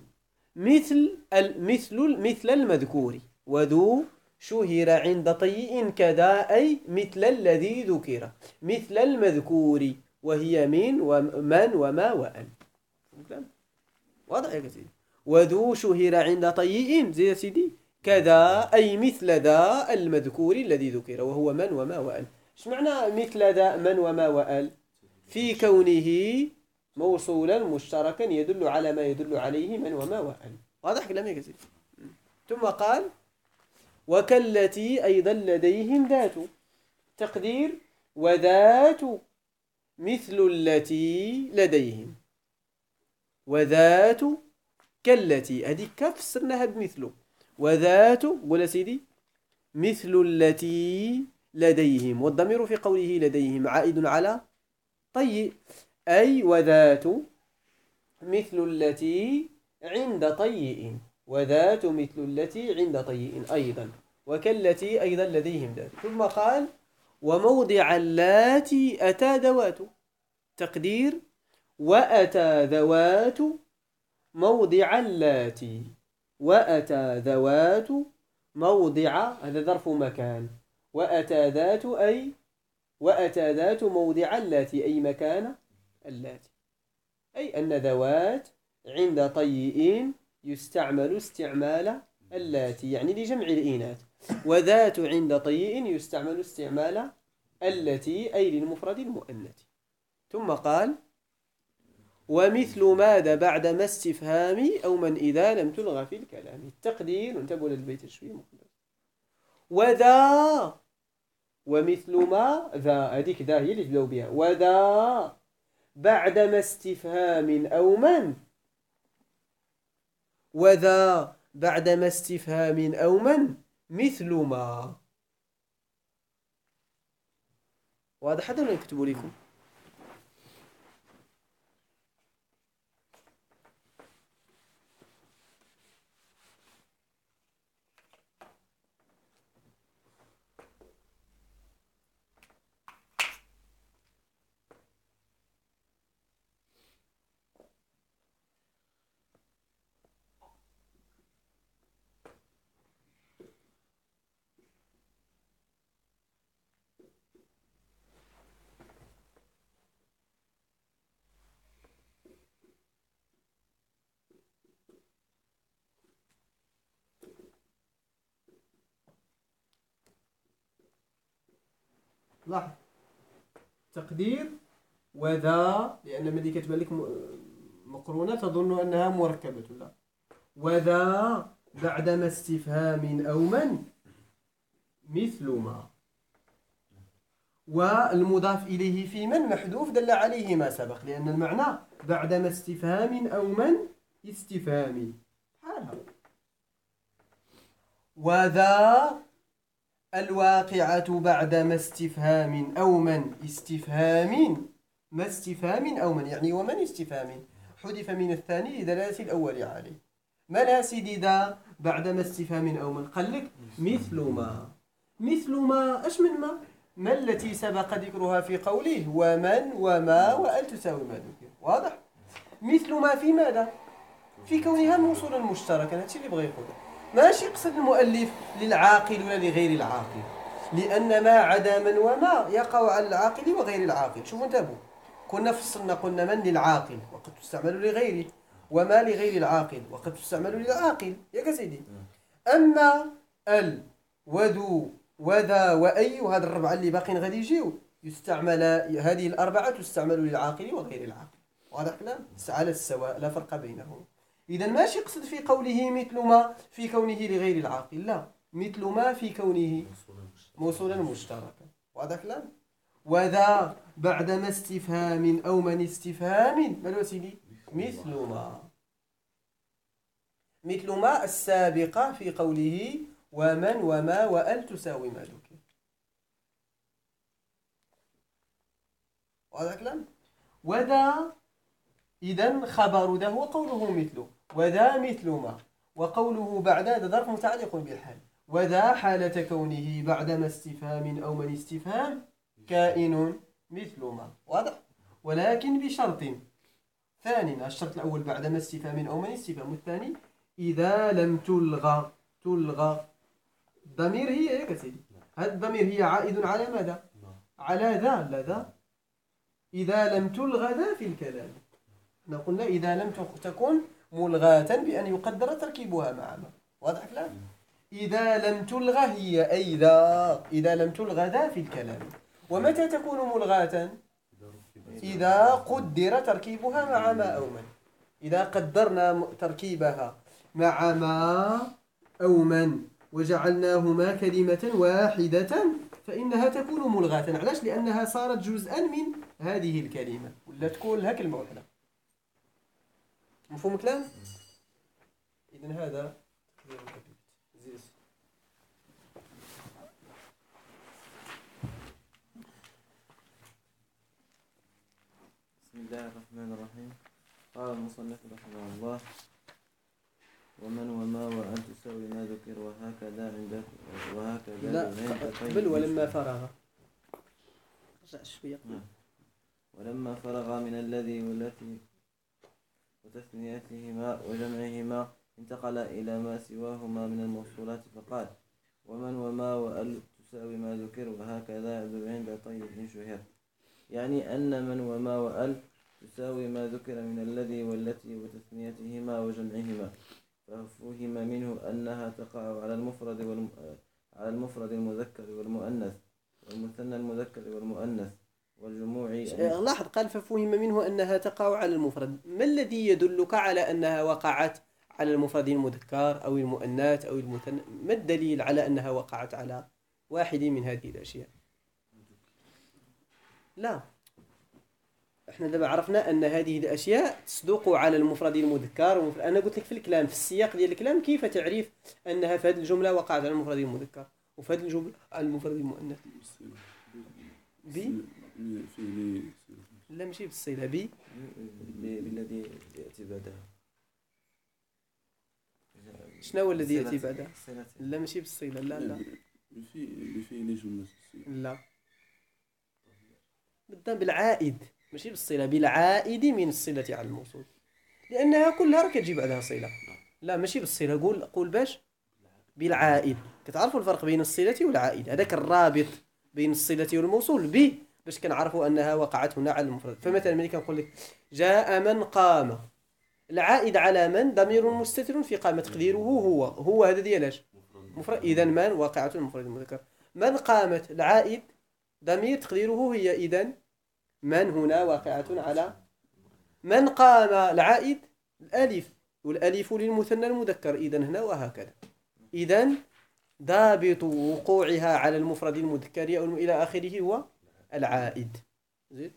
مثل المذكور. وذو شهر عند طيء كذا، أي مثل الذي ذكر، مثل المذكور، وهي من ومن وما وأن. واضح يا سيدي. وذو شهر عند طيء زي سيدي كذا، أي مثل ذا المذكور الذي ذكر، وهو من وما وأن. ايش معنى مثل ذا من وما وأن؟ في كونه موصولا مشتركا يدل على ما يدل عليه من وما وأن. واضح كلامي يا سيدي. ثم قال وكالتي أيضا لديهم ذات، تقدير وذات مثل التي لديهم، وذات كالتي، هذه كف فسرناها بمثله، وذات قول سيدي مثل التي لديهم، والضمير في قوله لديهم عائد على طيء، أي وذات مثل التي عند طيء، وذات مثل التي عند طيء أيضا، وكالتي أيضا لديهم ذات. ثم قال وموضع اللاتي أتى ذوات، تقدير وأتى ذوات موضع اللاتي، وأتى ذوات موضع، هذا ظرف مكان، وأتى ذات أي وأتى ذات موضع اللاتي، أي مكان اللاتي، أي أن ذوات عند طيء يستعمل استعمال اللاتي، يعني لجمع الإناث، وذات عند طيء يستعمل استعمال التي، أي للمفرد المؤنث. ثم قال ومثل ماذا بعد ما استفهامي أو من إذا لم تلغى في الكلام، التقدير، انتبهوا للبيت شوي مقدس، وذا ومثل ما ذا، هذيك ذا هي اللي تبدأوا بها، وذا بعد ما استفهام أو من، وذا بعد ما استفهام أو من مثل ما. وهذا حدا ولا يكتبوا لكم؟ لاحظ تقدير وذا، لأن مدي كتب لك مقرونة تظن أنها مركبة، لا، وذا بعدما استفهام أو من مثل ما، والمضاف إليه في من محذوف دل عليه ما سبق، لأن المعنى بعدما استفهام أو من استفهامي حالها. وذا الواقعة بعدما استفهام أو من استفهام، ما استفهام أو من يعني ومن استفهام، حذف من الثاني لدلالة الأول عليه. ما لا سيدي ذا بعدما استفهام أو من، قال لك مثل ما، مثل ما أش من ما التي سبق ذكرها في قوله ومن وما وأل تساوي ما ذكر. واضح؟ مثل ما في ماذا؟ في كونها موصولا مشتركا، هذا اللي بغى يقوله، ماشي يقصد المؤلف للعاقل ولا لغير العاقل، لأن ما عدا من وما يقع على العاقل وغير العاقل. شوفوا انتبهوا، كنا فصلنا قلنا من للعاقل وقد تستعمل لغيره، وما لغير العاقل وقد تستعمل للعاقل يا سيدي. أما ال وذو وذا وأي، وهذا الربعة اللي باقين غادي يجيو يستعمل، هذه الأربعة تستعمل للعاقل وغير العاقل. وهذا كلام على السواء لا فرق بينهم. إذا ماشي يقصد في قوله مثل ما في كونه لغير العاقل، لا، مثل ما في كونه موصولا مشتركا. وهذا كلام. وذا بعدما استفهام أو من استفهام مالو سيدي مثل ما، مثل ما السابقة في قوله ومن وما وأل تساوي ما ذكر. وهذا كلام. وذا إذن خبر ذا هو قوله مثله، وذا مثل ما، وقوله بعد هذا ظرف متعلق بالحال، وذا حالة كونه بعدما استفهام أو من استفهام كائن مثل ما. واضح؟ ولكن بشرط ثاني، الشرط الأول بعدما استفهام أو من استفهام، والثاني إذا لم تلغى. تلغى الضمير هي يا سيدي، هذا الضمير هي عائد على ماذا؟ على ذا. لا ذا إذا لم تلغى ذا في الكلام. احنا قلنا إذا لم تكن ملغاة بأن يقدر تركيبها مع ما. واضح الكلام؟ إذا لم تلغى هي أي ذا، إذا لم تلغى ذا في الكلام. ومتى تكون ملغاة؟ إذا قدر تركيبها مع ما أو من. إذا قدرنا تركيبها مع ما أو من وجعلناهما كلمة واحدة فإنها تكون ملغاة. علاش؟ لأنها صارت جزءا من هذه الكلمة ولا تكون لها كلمة واحدة. مفهوم الكلام؟ إذن هذا بسم الله الرحمن الرحيم. قال المصنف رحمه الله: ومن وما وأن تساوي ما ذكر وهكذا عندك وهكذا لا عند قبل ولما فرغ. رجع شوية. ولما فرغ من الذي والتي وتثنيتهما وجمعهما انتقل إلى ما سواهما من الموصولات فقال: ومن وما وأل تساوي ما ذكر وهكذا عند طيب شهر. يعني أن من وما وأل تساوي ما ذكر من الذي والتي وتثنيتهما وجمعهما، ففهم منه أنها تقع على المفرد المذكر والمؤنث والمثنى المذكر والمؤنث والجموع. لاحظ قال ففهم منه أنها تقع على المفرد. ما الذي يدلك على أنها وقعت على المفرد المذكر أو المؤنث أو المثنى؟ ما الدليل على أنها وقعت على واحد من هذه الأشياء؟ لا، احنا دابا عرفنا أن هذه الأشياء تصدق على المفرد المذكر. أنا قلت لك في الكلام، في السياق ديال الكلام، كيف تعرف أنها في هذه الجملة وقعت على المفرد المذكر وفي هذه الجملة على المفرد المؤنث. لا ماشي بالصلة، بالذي يأتي بعدها. شنو هو الذي يأتي بعدها؟ لا ماشي بالصلة. لا بفعل جملة لا بالعائد، ماشي بالصلة، بالعائد من الصلة على الموصول، لأنها كلها راه كتجي بعدها صلة. لا ماشي بالصلة، قول باش بالعائد. كتعرفوا الفرق بين الصلة والعائد، هذاك الرابط بين الصلة والموصول باش كنعرفوا أنها وقعت هنا على المفرد. فمثلا ملي كنقول لك جاء من قام، العائد على من ضمير مستتر في قام تقديره هو هذا ديالاش مفرد. إذا من واقعة المفرد المذكر. من قامت العائد ضمير تقديره هي. إذا من هنا واقعة على من قام. العائد الألف، والألف للمثنى المذكر. إذا هنا وهكذا. إذا ضابط وقوعها على المفرد المذكر أو إلى آخره هو العائد. زيد.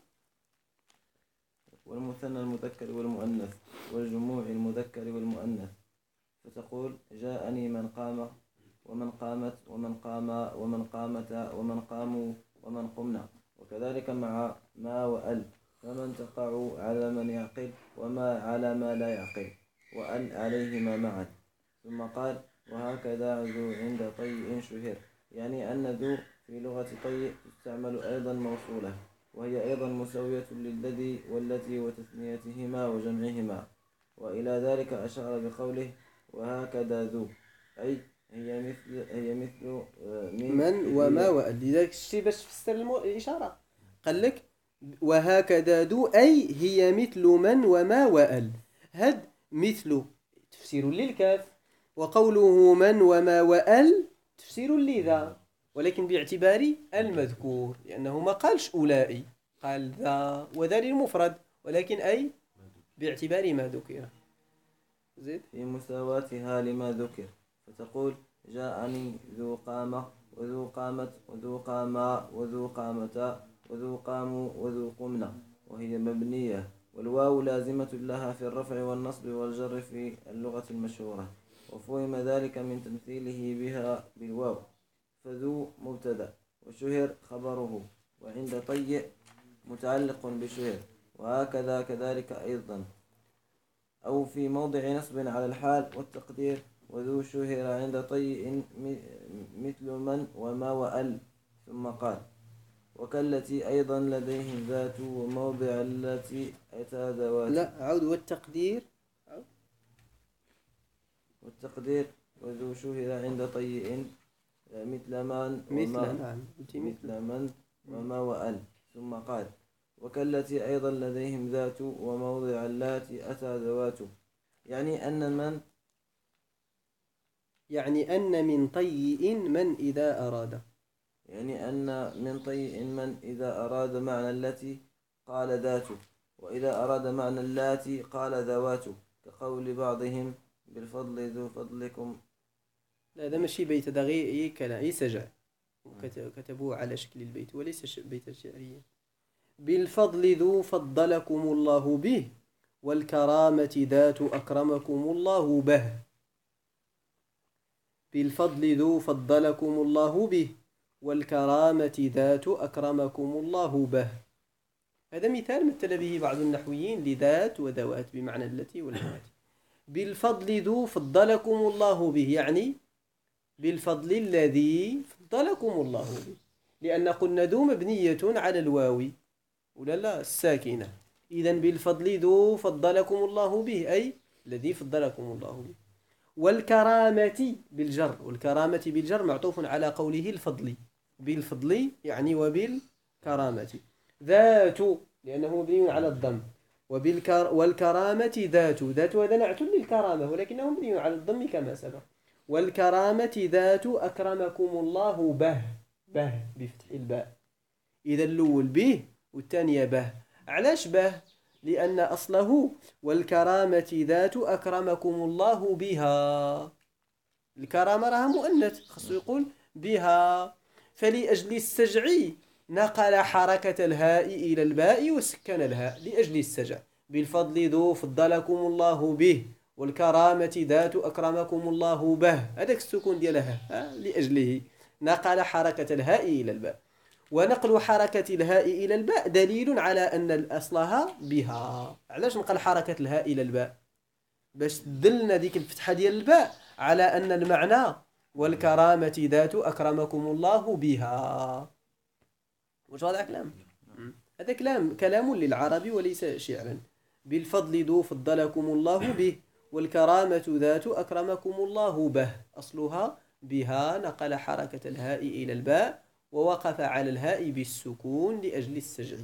والمثنى المذكر والمؤنث والجموع المذكر والمؤنث، فتقول جاءني من قام ومن قامت ومن قام ومن قامتا ومن قاموا ومن قمنا. وكذلك مع ما وأل، فمن تقع على من يعقل وما على ما لا يعقل وأل عليهما معا. ثم قال: وهكذا ذو عند طيء شهر. يعني أن ذو في لغة طيء تستعمل أيضا موصولة، وهي أيضا مساوية للذي والتي وتثنيتهما وجمعهما. وإلى ذلك أشار بقوله: وهكذا ذو، أي هي مثل من وما وأل. لذلك الشيء باش تفسر الإشارة قال لك وهكذا ذو، أي هي مثل من وما وأل. هاد مثل تفسير للكاف، وقوله من وما وأل تفسير لذا، ولكن باعتبار المذكور، لأنه ما قالش أولئي، قال ذا وذا للمفرد، ولكن أي باعتبار ما ذكر. زيد. في مساواتها لما ذكر، فتقول جاءني ذو قامة وذو قامت وذو قاما وذو قامتا وذو قاموا وذو قمنا، وهي مبنية، والواو لازمة لها في الرفع والنصب والجر في اللغة المشهورة. وفهم ذلك من تمثيله بها بالواو، فذو مبتدأ وشهر خبره، وعند طيء متعلق بشهر، وهكذا كذلك أيضا. أو في موضع نصب على الحال والتقدير: وذو شهر عند طيء مثل من وما وأل. ثم قال: وكالتي أيضا لديهم ذات، وموضع التي أتى ذوات. لا عود والتقدير. والتقدير وذو شهر عند طيء مثل من نعم مثل من وما وأن. ثم قال وكالتي أيضا لديهم ذات وموضع اللاتي أتى ذوات. يعني أن من طيء من إذا أراد. يعني أن من طيء من إذا أراد معنى التي قال ذات، وإذا أراد معنى اللاتي قال ذوات، كقول بعضهم بالفضل ذو فضلكم. لا هذا ماشي بيت، هذا غير أي كلام، أي سجع كتبوه على شكل البيت وليس بيتا شعريا. بالفضل ذو فضلكم الله به، والكرامة ذات أكرمكم الله به. بالفضل ذو فضلكم الله به، والكرامة ذات أكرمكم الله به. هذا مثال مثل به بعض النحويين لذات وذوات بمعنى التي واللواتي. بالفضل ذو فضلكم الله به، يعني بالفضل الذي فضلكم الله به، لأن قلنا ذو مبنية على الواو ولا لا الساكنة. إذن بالفضل ذو فضلكم الله به أي الذي فضلكم الله به. والكرامة بالجر، والكرامة بالجر معطوف على قوله الفضل. بالفضل يعني وبالكرامة. ذات لأنه مبني على الضم، والكرامة ذات هذا نعت للكرامة ولكنه مبني على الضم كما سبق. والكرامة ذات أكرمكم الله به بفتح الباء. إذا الأول به والثانية به. علاش به؟ لأن أصله والكرامة ذات أكرمكم الله بها. الكرامة راها مؤنث خاصو يقول بها، فلأجل السجع نقل حركة الهاء إلى الباء وسكن الهاء لأجل السجع. بالفضل ذو فضلكم الله به، والكرامة ذات أكرمكم الله به، هذاك السكون ديالها لأجله نقل حركة الهاء إلى الباء. ونقل حركة الهاء إلى الباء دليل على أن أصلها بها. علاش نقل حركة الهاء إلى الباء؟ باش دلنا ديك الفتحة ديال الباء على أن المعنى والكرامة ذات أكرمكم الله بها. واش هذا كلام؟ هذا كلام للعرب وليس شعرا. بالفضل ذو فضلكم الله به، والكرامة ذات أكرمكم الله به، أصلها بها نقل حركة الهاء إلى الباء ووقف على الهاء بالسكون لأجل السجع.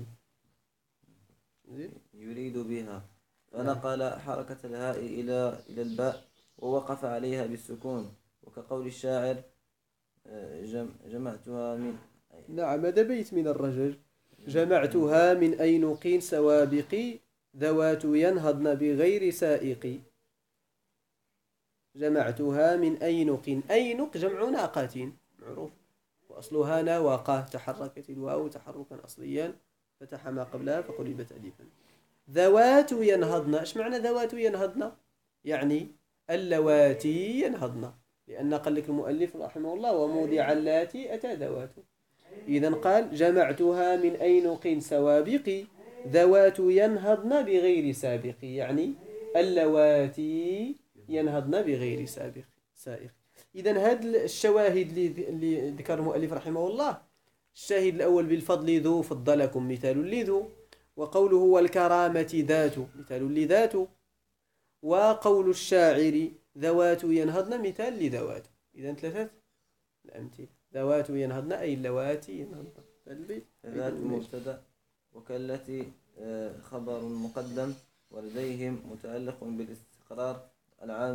يريد بها فنقل حركة الهاء إلى الباء ووقف عليها بالسكون، وكقول الشاعر جمعتها من. نعم هذا بيت من الرجل. جمعتها من أينق سوابق، ذوات ينهضن بغير سائق. جمعتها من أينق جمع ناقة معروف، وأصلها نواقة، تحركت الواو تحركا أصليا فتح ما قبلها فقلبت ألفا. ذوات ينهضن، ايش معنى ذوات ينهضن؟ يعني اللواتي ينهضن، لأن قال لك المؤلف رحمه الله وموضع اللاتي أتى ذوات. إذن قال جمعتها من أينق سوابق، ذوات ينهضن بغير سابق، يعني اللواتي ينهضن بغير سائق. إذن هذه الشواهد اللي ذكر المؤلف رحمه الله، الشاهد الأول بالفضل ذو فضلكم مثال لذو، وقوله والكرامة ذات مثال لذات، وقول الشاعر ذوات ينهضن مثال لذوات. إذن ثلاثة الأمثلة. ذوات ينهضن أي اللواتي ينهضن. ذات مبتدأ، وكالتي خبر مقدم، ولديهم متعلق بالاستقرار العام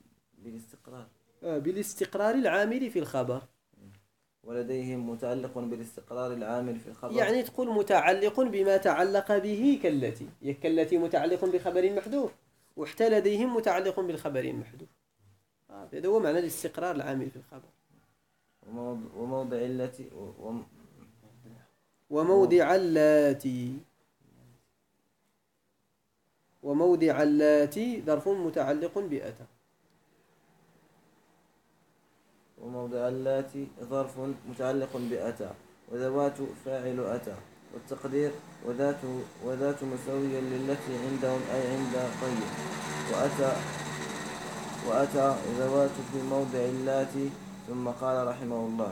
بالاستقرار العامل في الخبر. ولديهم متعلق بالاستقرار العامل في الخبر، يعني تقول متعلق بما تعلق به كالتي، كالتي متعلق بخبر محذوف، وحتى لديهم متعلق بالخبر المحذوف. هذا هو معنى الاستقرار العامل في الخبر. وموضع اللاتي ظرف متعلق بأتى. وموضع اللاتي ظرف متعلق بأتى، وذوات فاعل أتى، والتقدير وذات مسويا للتي عندهم أي عند طيب. وأتى ذوات في موضع اللاتي. ثم قال رحمه الله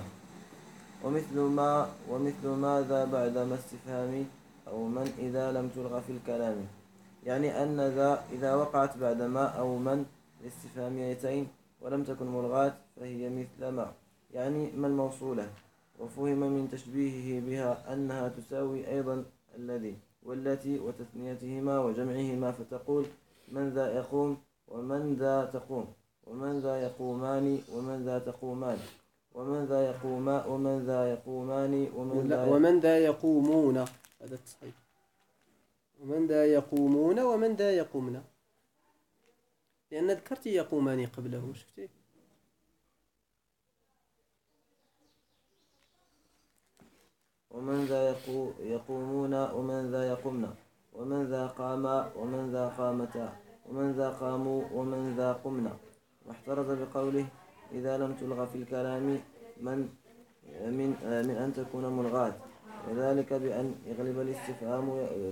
ومثل ماذا بعد ما استفهام أو من إذا لم تلغى في الكلام. يعني أن ذا إذا وقعت بعد ما أو من الاستفهاميتين ولم تكن ملغاة فهي مثل ما، يعني ما الموصولة. وفهم من تشبيهه بها أنها تساوي أيضا الذي والتي وتثنيتهما وجمعهما، فتقول من ذا يقوم ومن ذا تقوم، ومن ذا يقومان ومن ذا تقومان، ومن ذا يقوما ومن ذا يقومان ومن ذا يقومون، هذا التصحيح. ومن ذا يقومون ومن ذا يقومن، لأن ذكرت يقومان قبله، شفتي؟ ومن ذا يقومون ومن ذا يقمن، ومن ذا قاما ومن ذا قامتا، ومن ذا قاموا ومن ذا قمنا. واحترز بقوله إذا لم تلغى في الكلام من أن تكون ملغاة، وذلك بأن يغلب الاستفهام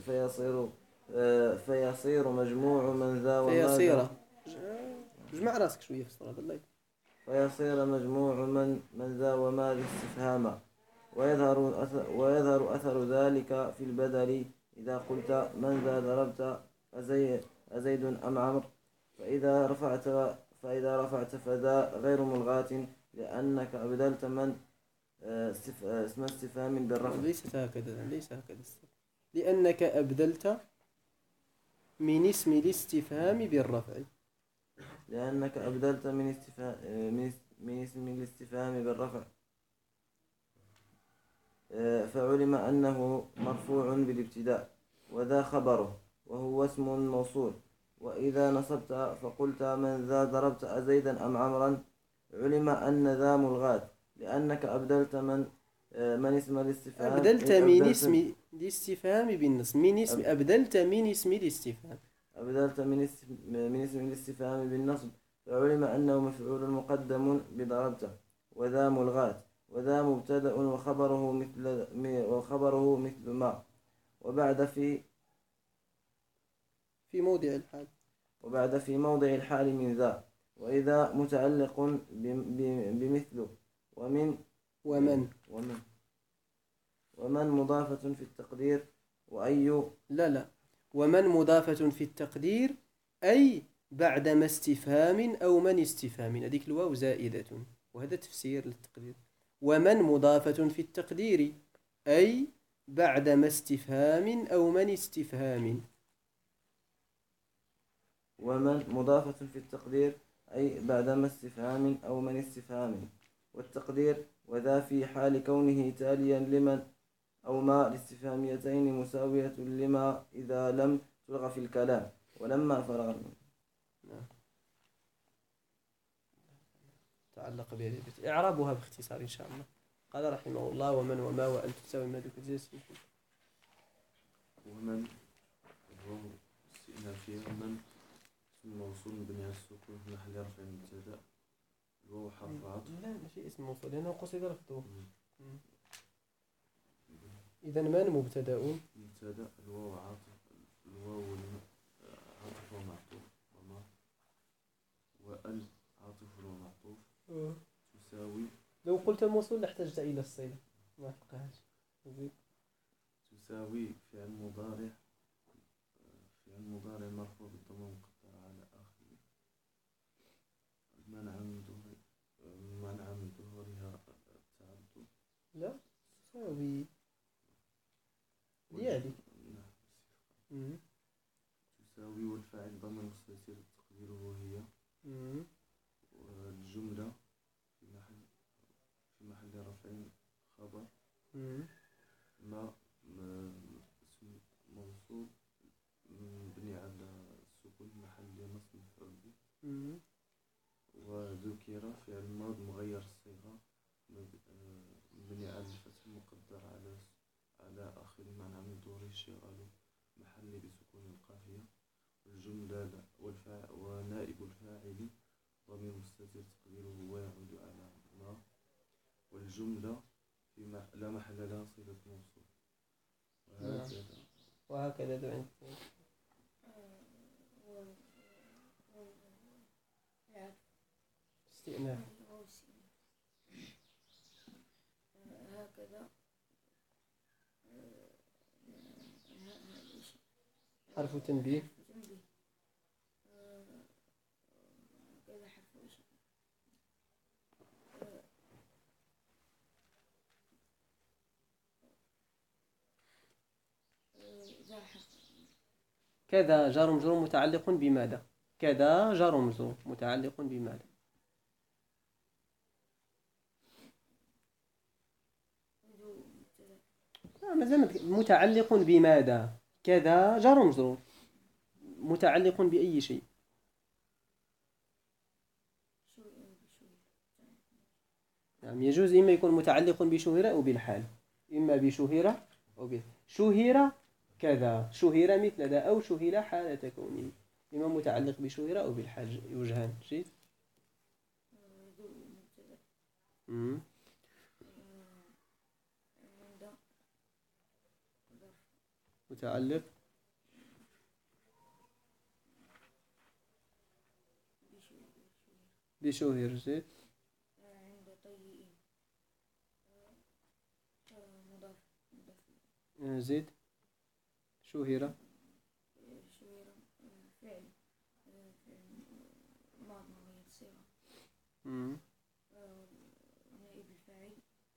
فيصير مجموع من ذا وما ذا، جمع راسك شوية في الصلاة بالله. فيصير مجموع من ذا وما ذا استفهاما. ويظهر أثر ذلك في البدل إذا قلت من ذا ضربت أزيد أم عمرو، فإذا رفعت فذا غير ملغاة لأنك أبدلت من اسم استفهام بالرفع. ليس هكذا لأنك أبدلت من اسم الاستفهام بالرفع. لأنك أبدلت من اسم الاستفهام بالرفع، فعلم أنه مرفوع بالابتداء، وذا خبره وهو اسم موصول. وإذا نصبت فقلت من ذا ضربت أزيدا أم عمرا، علم أن ذا ملغاة لأنك أبدلت من اسم الاستفهام، أبدلت من اسم الاستفهام بالنصب، أبدلت من اسم الاستفهام، أبدلت من اسم الاستفهام بالنصب، فعلم أنه مفعول مقدم بضربت، وذا ملغاة، وذا مبتدأ وخبره مثل ما، وبعد في موضع الحال من ذا، وإذا متعلق بمثل ومن مضافة في التقدير وأي ومن مضافة في التقدير أي بعدما استفهام أو من استفهام، هذيك الواو زائدة، وهذا تفسير للتقدير. ومن مضافة في التقدير أي بعدما استفهام أو من استفهام. ومن مضافة في التقدير أي بعدما استفهام أو من استفهام. والتقدير وذا في حال كونه تاليا لمن أو ما الاستفهاميتين مساوية لما إذا لم تلغى في الكلام ولما فرغ منه. تعلق بهذه البيت إعرابها باختصار إن شاء الله. قال رحمه الله ومن وما وأن تساوي ما ذكر جنس. ومن هو استئنافية، من اسم موصول مبني على السكون في محل رفع مبتدأ، الواو حرف عطف. لا ماشي اسم موصول لأنه قصد رفضه. إذا من مبتدأ الواو عاطف، الواو عاطف ومعطوف، وأن عاطف ومعطوف تساوي. لو قلت موصول لاحتجت إلى الصلة، ما تلقاهاش. تساوي فعل مضارع مرفوع بالضمة المقدرة على آخره، منع من ظهورها التعدد. لا تساوي يعني تساوي، والفاعل ضمير مستتر تقديره هي، والجملة في محل رفع خبر، ما اسم موصول مبني على السكون محل نصب مفعول به، وذكر فعل ماض مغير الصيغة مبني على الفتح المقدر على آخر منع من ظهور الشغال محل بسكون القافية، والجملة ونائب الفاعل ضمير مستتر تقديره ويعود على ما، والجملة لا محل لها صيغة موصول. وهكذا دعين استئناف هكذا حرف تنبيه كذا جار ومجرور متعلق بماذا؟ كذا جار ومجرور متعلق بماذا؟ مازال متعلق بماذا؟ كذا جار ومجرور متعلق بأي شيء؟ نعم يجوز إما يكون متعلق بشهرة أو بالحال، إما بشهرة أو شهرة كذا، شهرة مثل ذا، أو شهرة حالة كونه، إما متعلق بشهرة أو بالحال، يوجهان. جيد. متعلق بشهر. زيد. زيد. شهرة فعل ماض مغير صيغة نائب الفاعل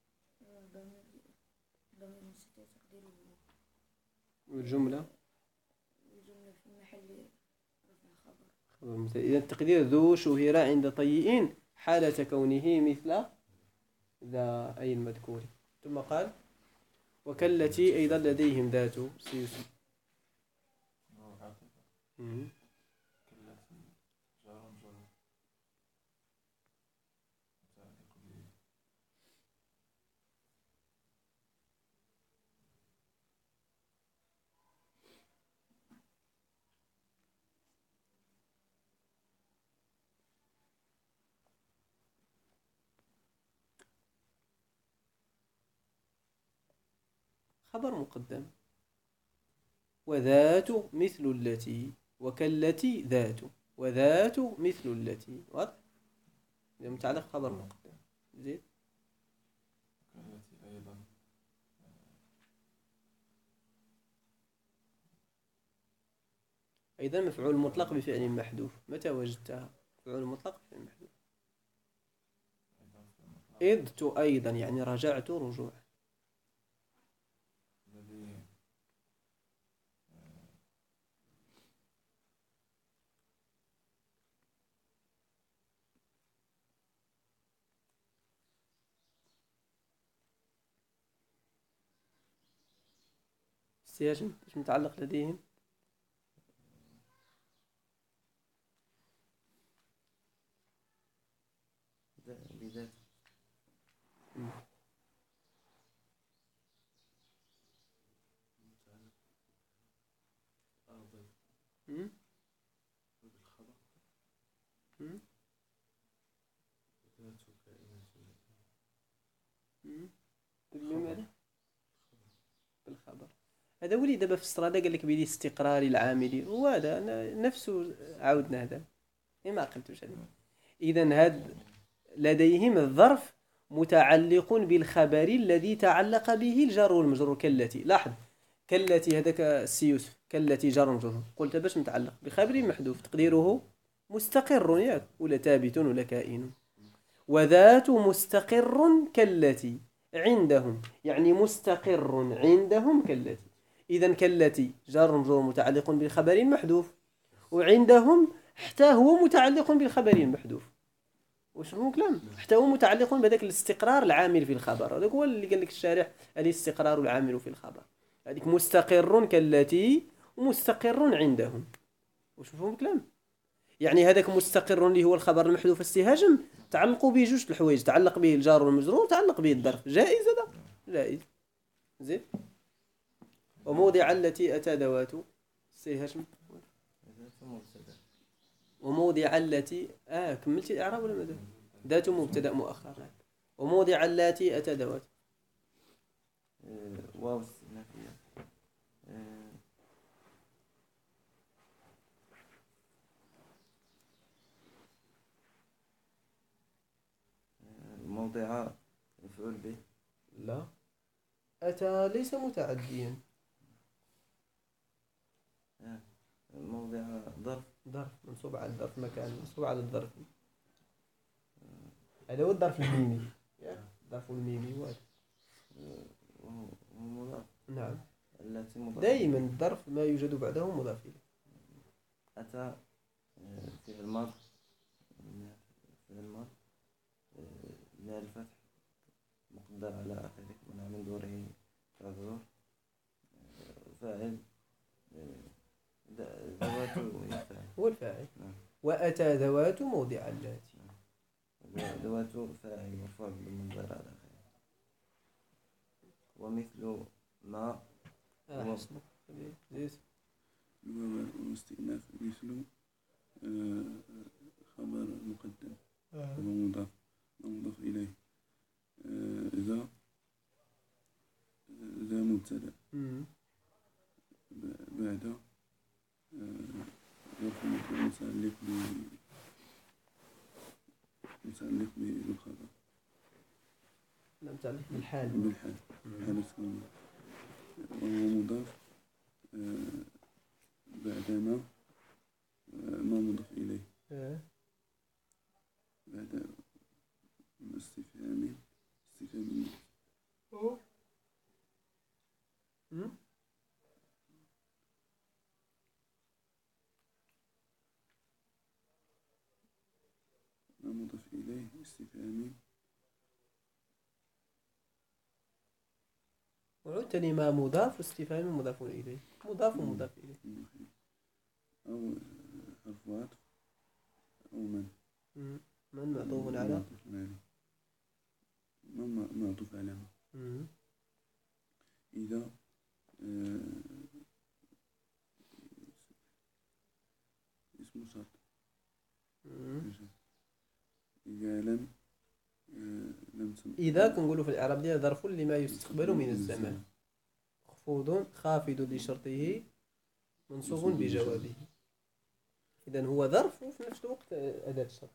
ضمير مستتر تقديره والجملة في محل رفع خبر. إذا التقدير ذو شهر عند طيئين حالة كونه مثل ذا أي المذكور. ثم قال وكالتي أيضا لديهم ذات سيوسف. خبر مقدم. وذات مثل التي، وكالتي ذات، وذات مثل التي. واضح؟ إذا متعلق خبر مقدم. زيد. أيضا مفعول مطلق بفعل محذوف. متى وجدتها؟ مفعول مطلق بفعل محذوف. إذ أيضا يعني رجعت رجوعا. السياج ايش متعلق لديهم؟ بذات. بالخبر. هذا ولي دابا في السرادة قال لك بلي استقرار العامل، وهذا نفسه عاودنا هذا ما عقلتوش هذا. إذن هاد لديهم الظرف متعلق بالخبر الذي تعلق به الجار والمجرور كالتي. لاحظ كالتي هذاك السيوسف كالتي جار ومجرور، قلت باش متعلق بخبر محذوف تقديره مستقر ياك ولا ثابت ولا كائن. وذات مستقر كالتي عندهم، يعني مستقر عندهم كالتي. إذن كالتي جار ومجرور متعلق بالخبر محذوف، وعندهم حتى هو متعلق بالخبر المحذوف. واش هو كلام؟ حتى هو متعلق بهذاك الاستقرار العامل في الخبر. هذاك هو اللي قال لك الشارح الاستقرار العامل في الخبر. هذيك مستقر كالتي ومستقر عندهم. واش مفهوم كلام؟ يعني هذاك مستقر اللي هو الخبر المحذوف استهاجم تعلقوا به جوج الحوايج، تعلق به الجار والمجرور وتعلق به الظرف. جائز هذا؟ جائز. زين. وموضع التي أتى ذوات استهاجم. وموضع التي كملتي الإعراب ولا ماذا؟ ذات مبتدأ مؤخر. وموضع التي أتى ذوات واو استئنافية. موضع مفعول به. لا، أتى ليس متعديا. موضع ظرف. ظرف منصوب على الظرف، مكان منصوب على الظرف. هذا هو الظرف الميمي، الظرف الميمي واحد. ومضاف. نعم، التي مضاف. دائما الظرف ما يوجد بعده مضاف إليه. أتى في الماضي من الفتح مقدر على آخره منع من دوره كظهور. فاعل ذوات الفاعل هو الفاعل. نعم. وأتى ذوات موضع اللاتي. ذوات فاعل مرفوع بالمقدر على آخره. ومثل ما حسنا. زيد. واستئناف مثل خبر مقدم ومضاف ومضاف إليه. إذا مبتدأ بعد ظرف متعلق بالخبر متعلق بالحال. حالة كونه، وهو مضاف بعد ما مضاف إليه بعد استفهام ما مضاف إليه استفهامي. وعدت ما مضاف واستفهام مضاف إليه، مضاف ومضاف إليه. أو حرف عطف أو من معطوف على من معطوف على إذا اسم شرط. إذا كنقولوا في الإعراب ديال ظرف لما يستقبل من الزمان، مخفوض خافض لشرطه منصوب بجوابه. إذن هو ظرف وفي نفس الوقت أداة الشرط.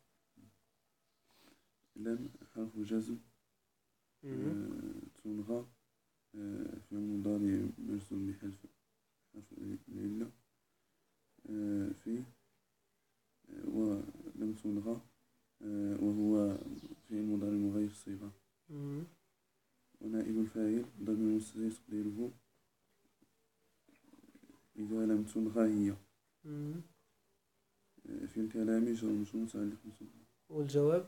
لم حرف جزم تلغى في المضارع مرسوم بحذف حرف العلة في ولم تلغى وهو في المضارع مغير الصيغة. ونائب الفاعل ضمير مستتر تقديره إذا لم تلغى هي. في الكلام جر ومجرور متعلق بصدق. والجواب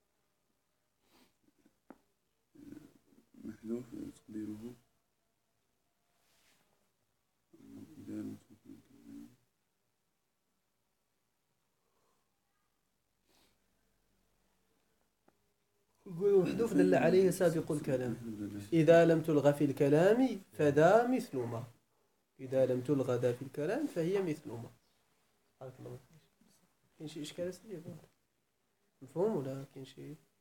محذوف تقديره إذا لم تلغى. محذوف دل عليه سابق الكلام. إذا لم تلغى في الكلام فذا مثل ما. إذا لم تلغى ذا في الكلام فهي مثل ما. كاين شي إشكال سيدي؟ مفهوم ولا كاين شي؟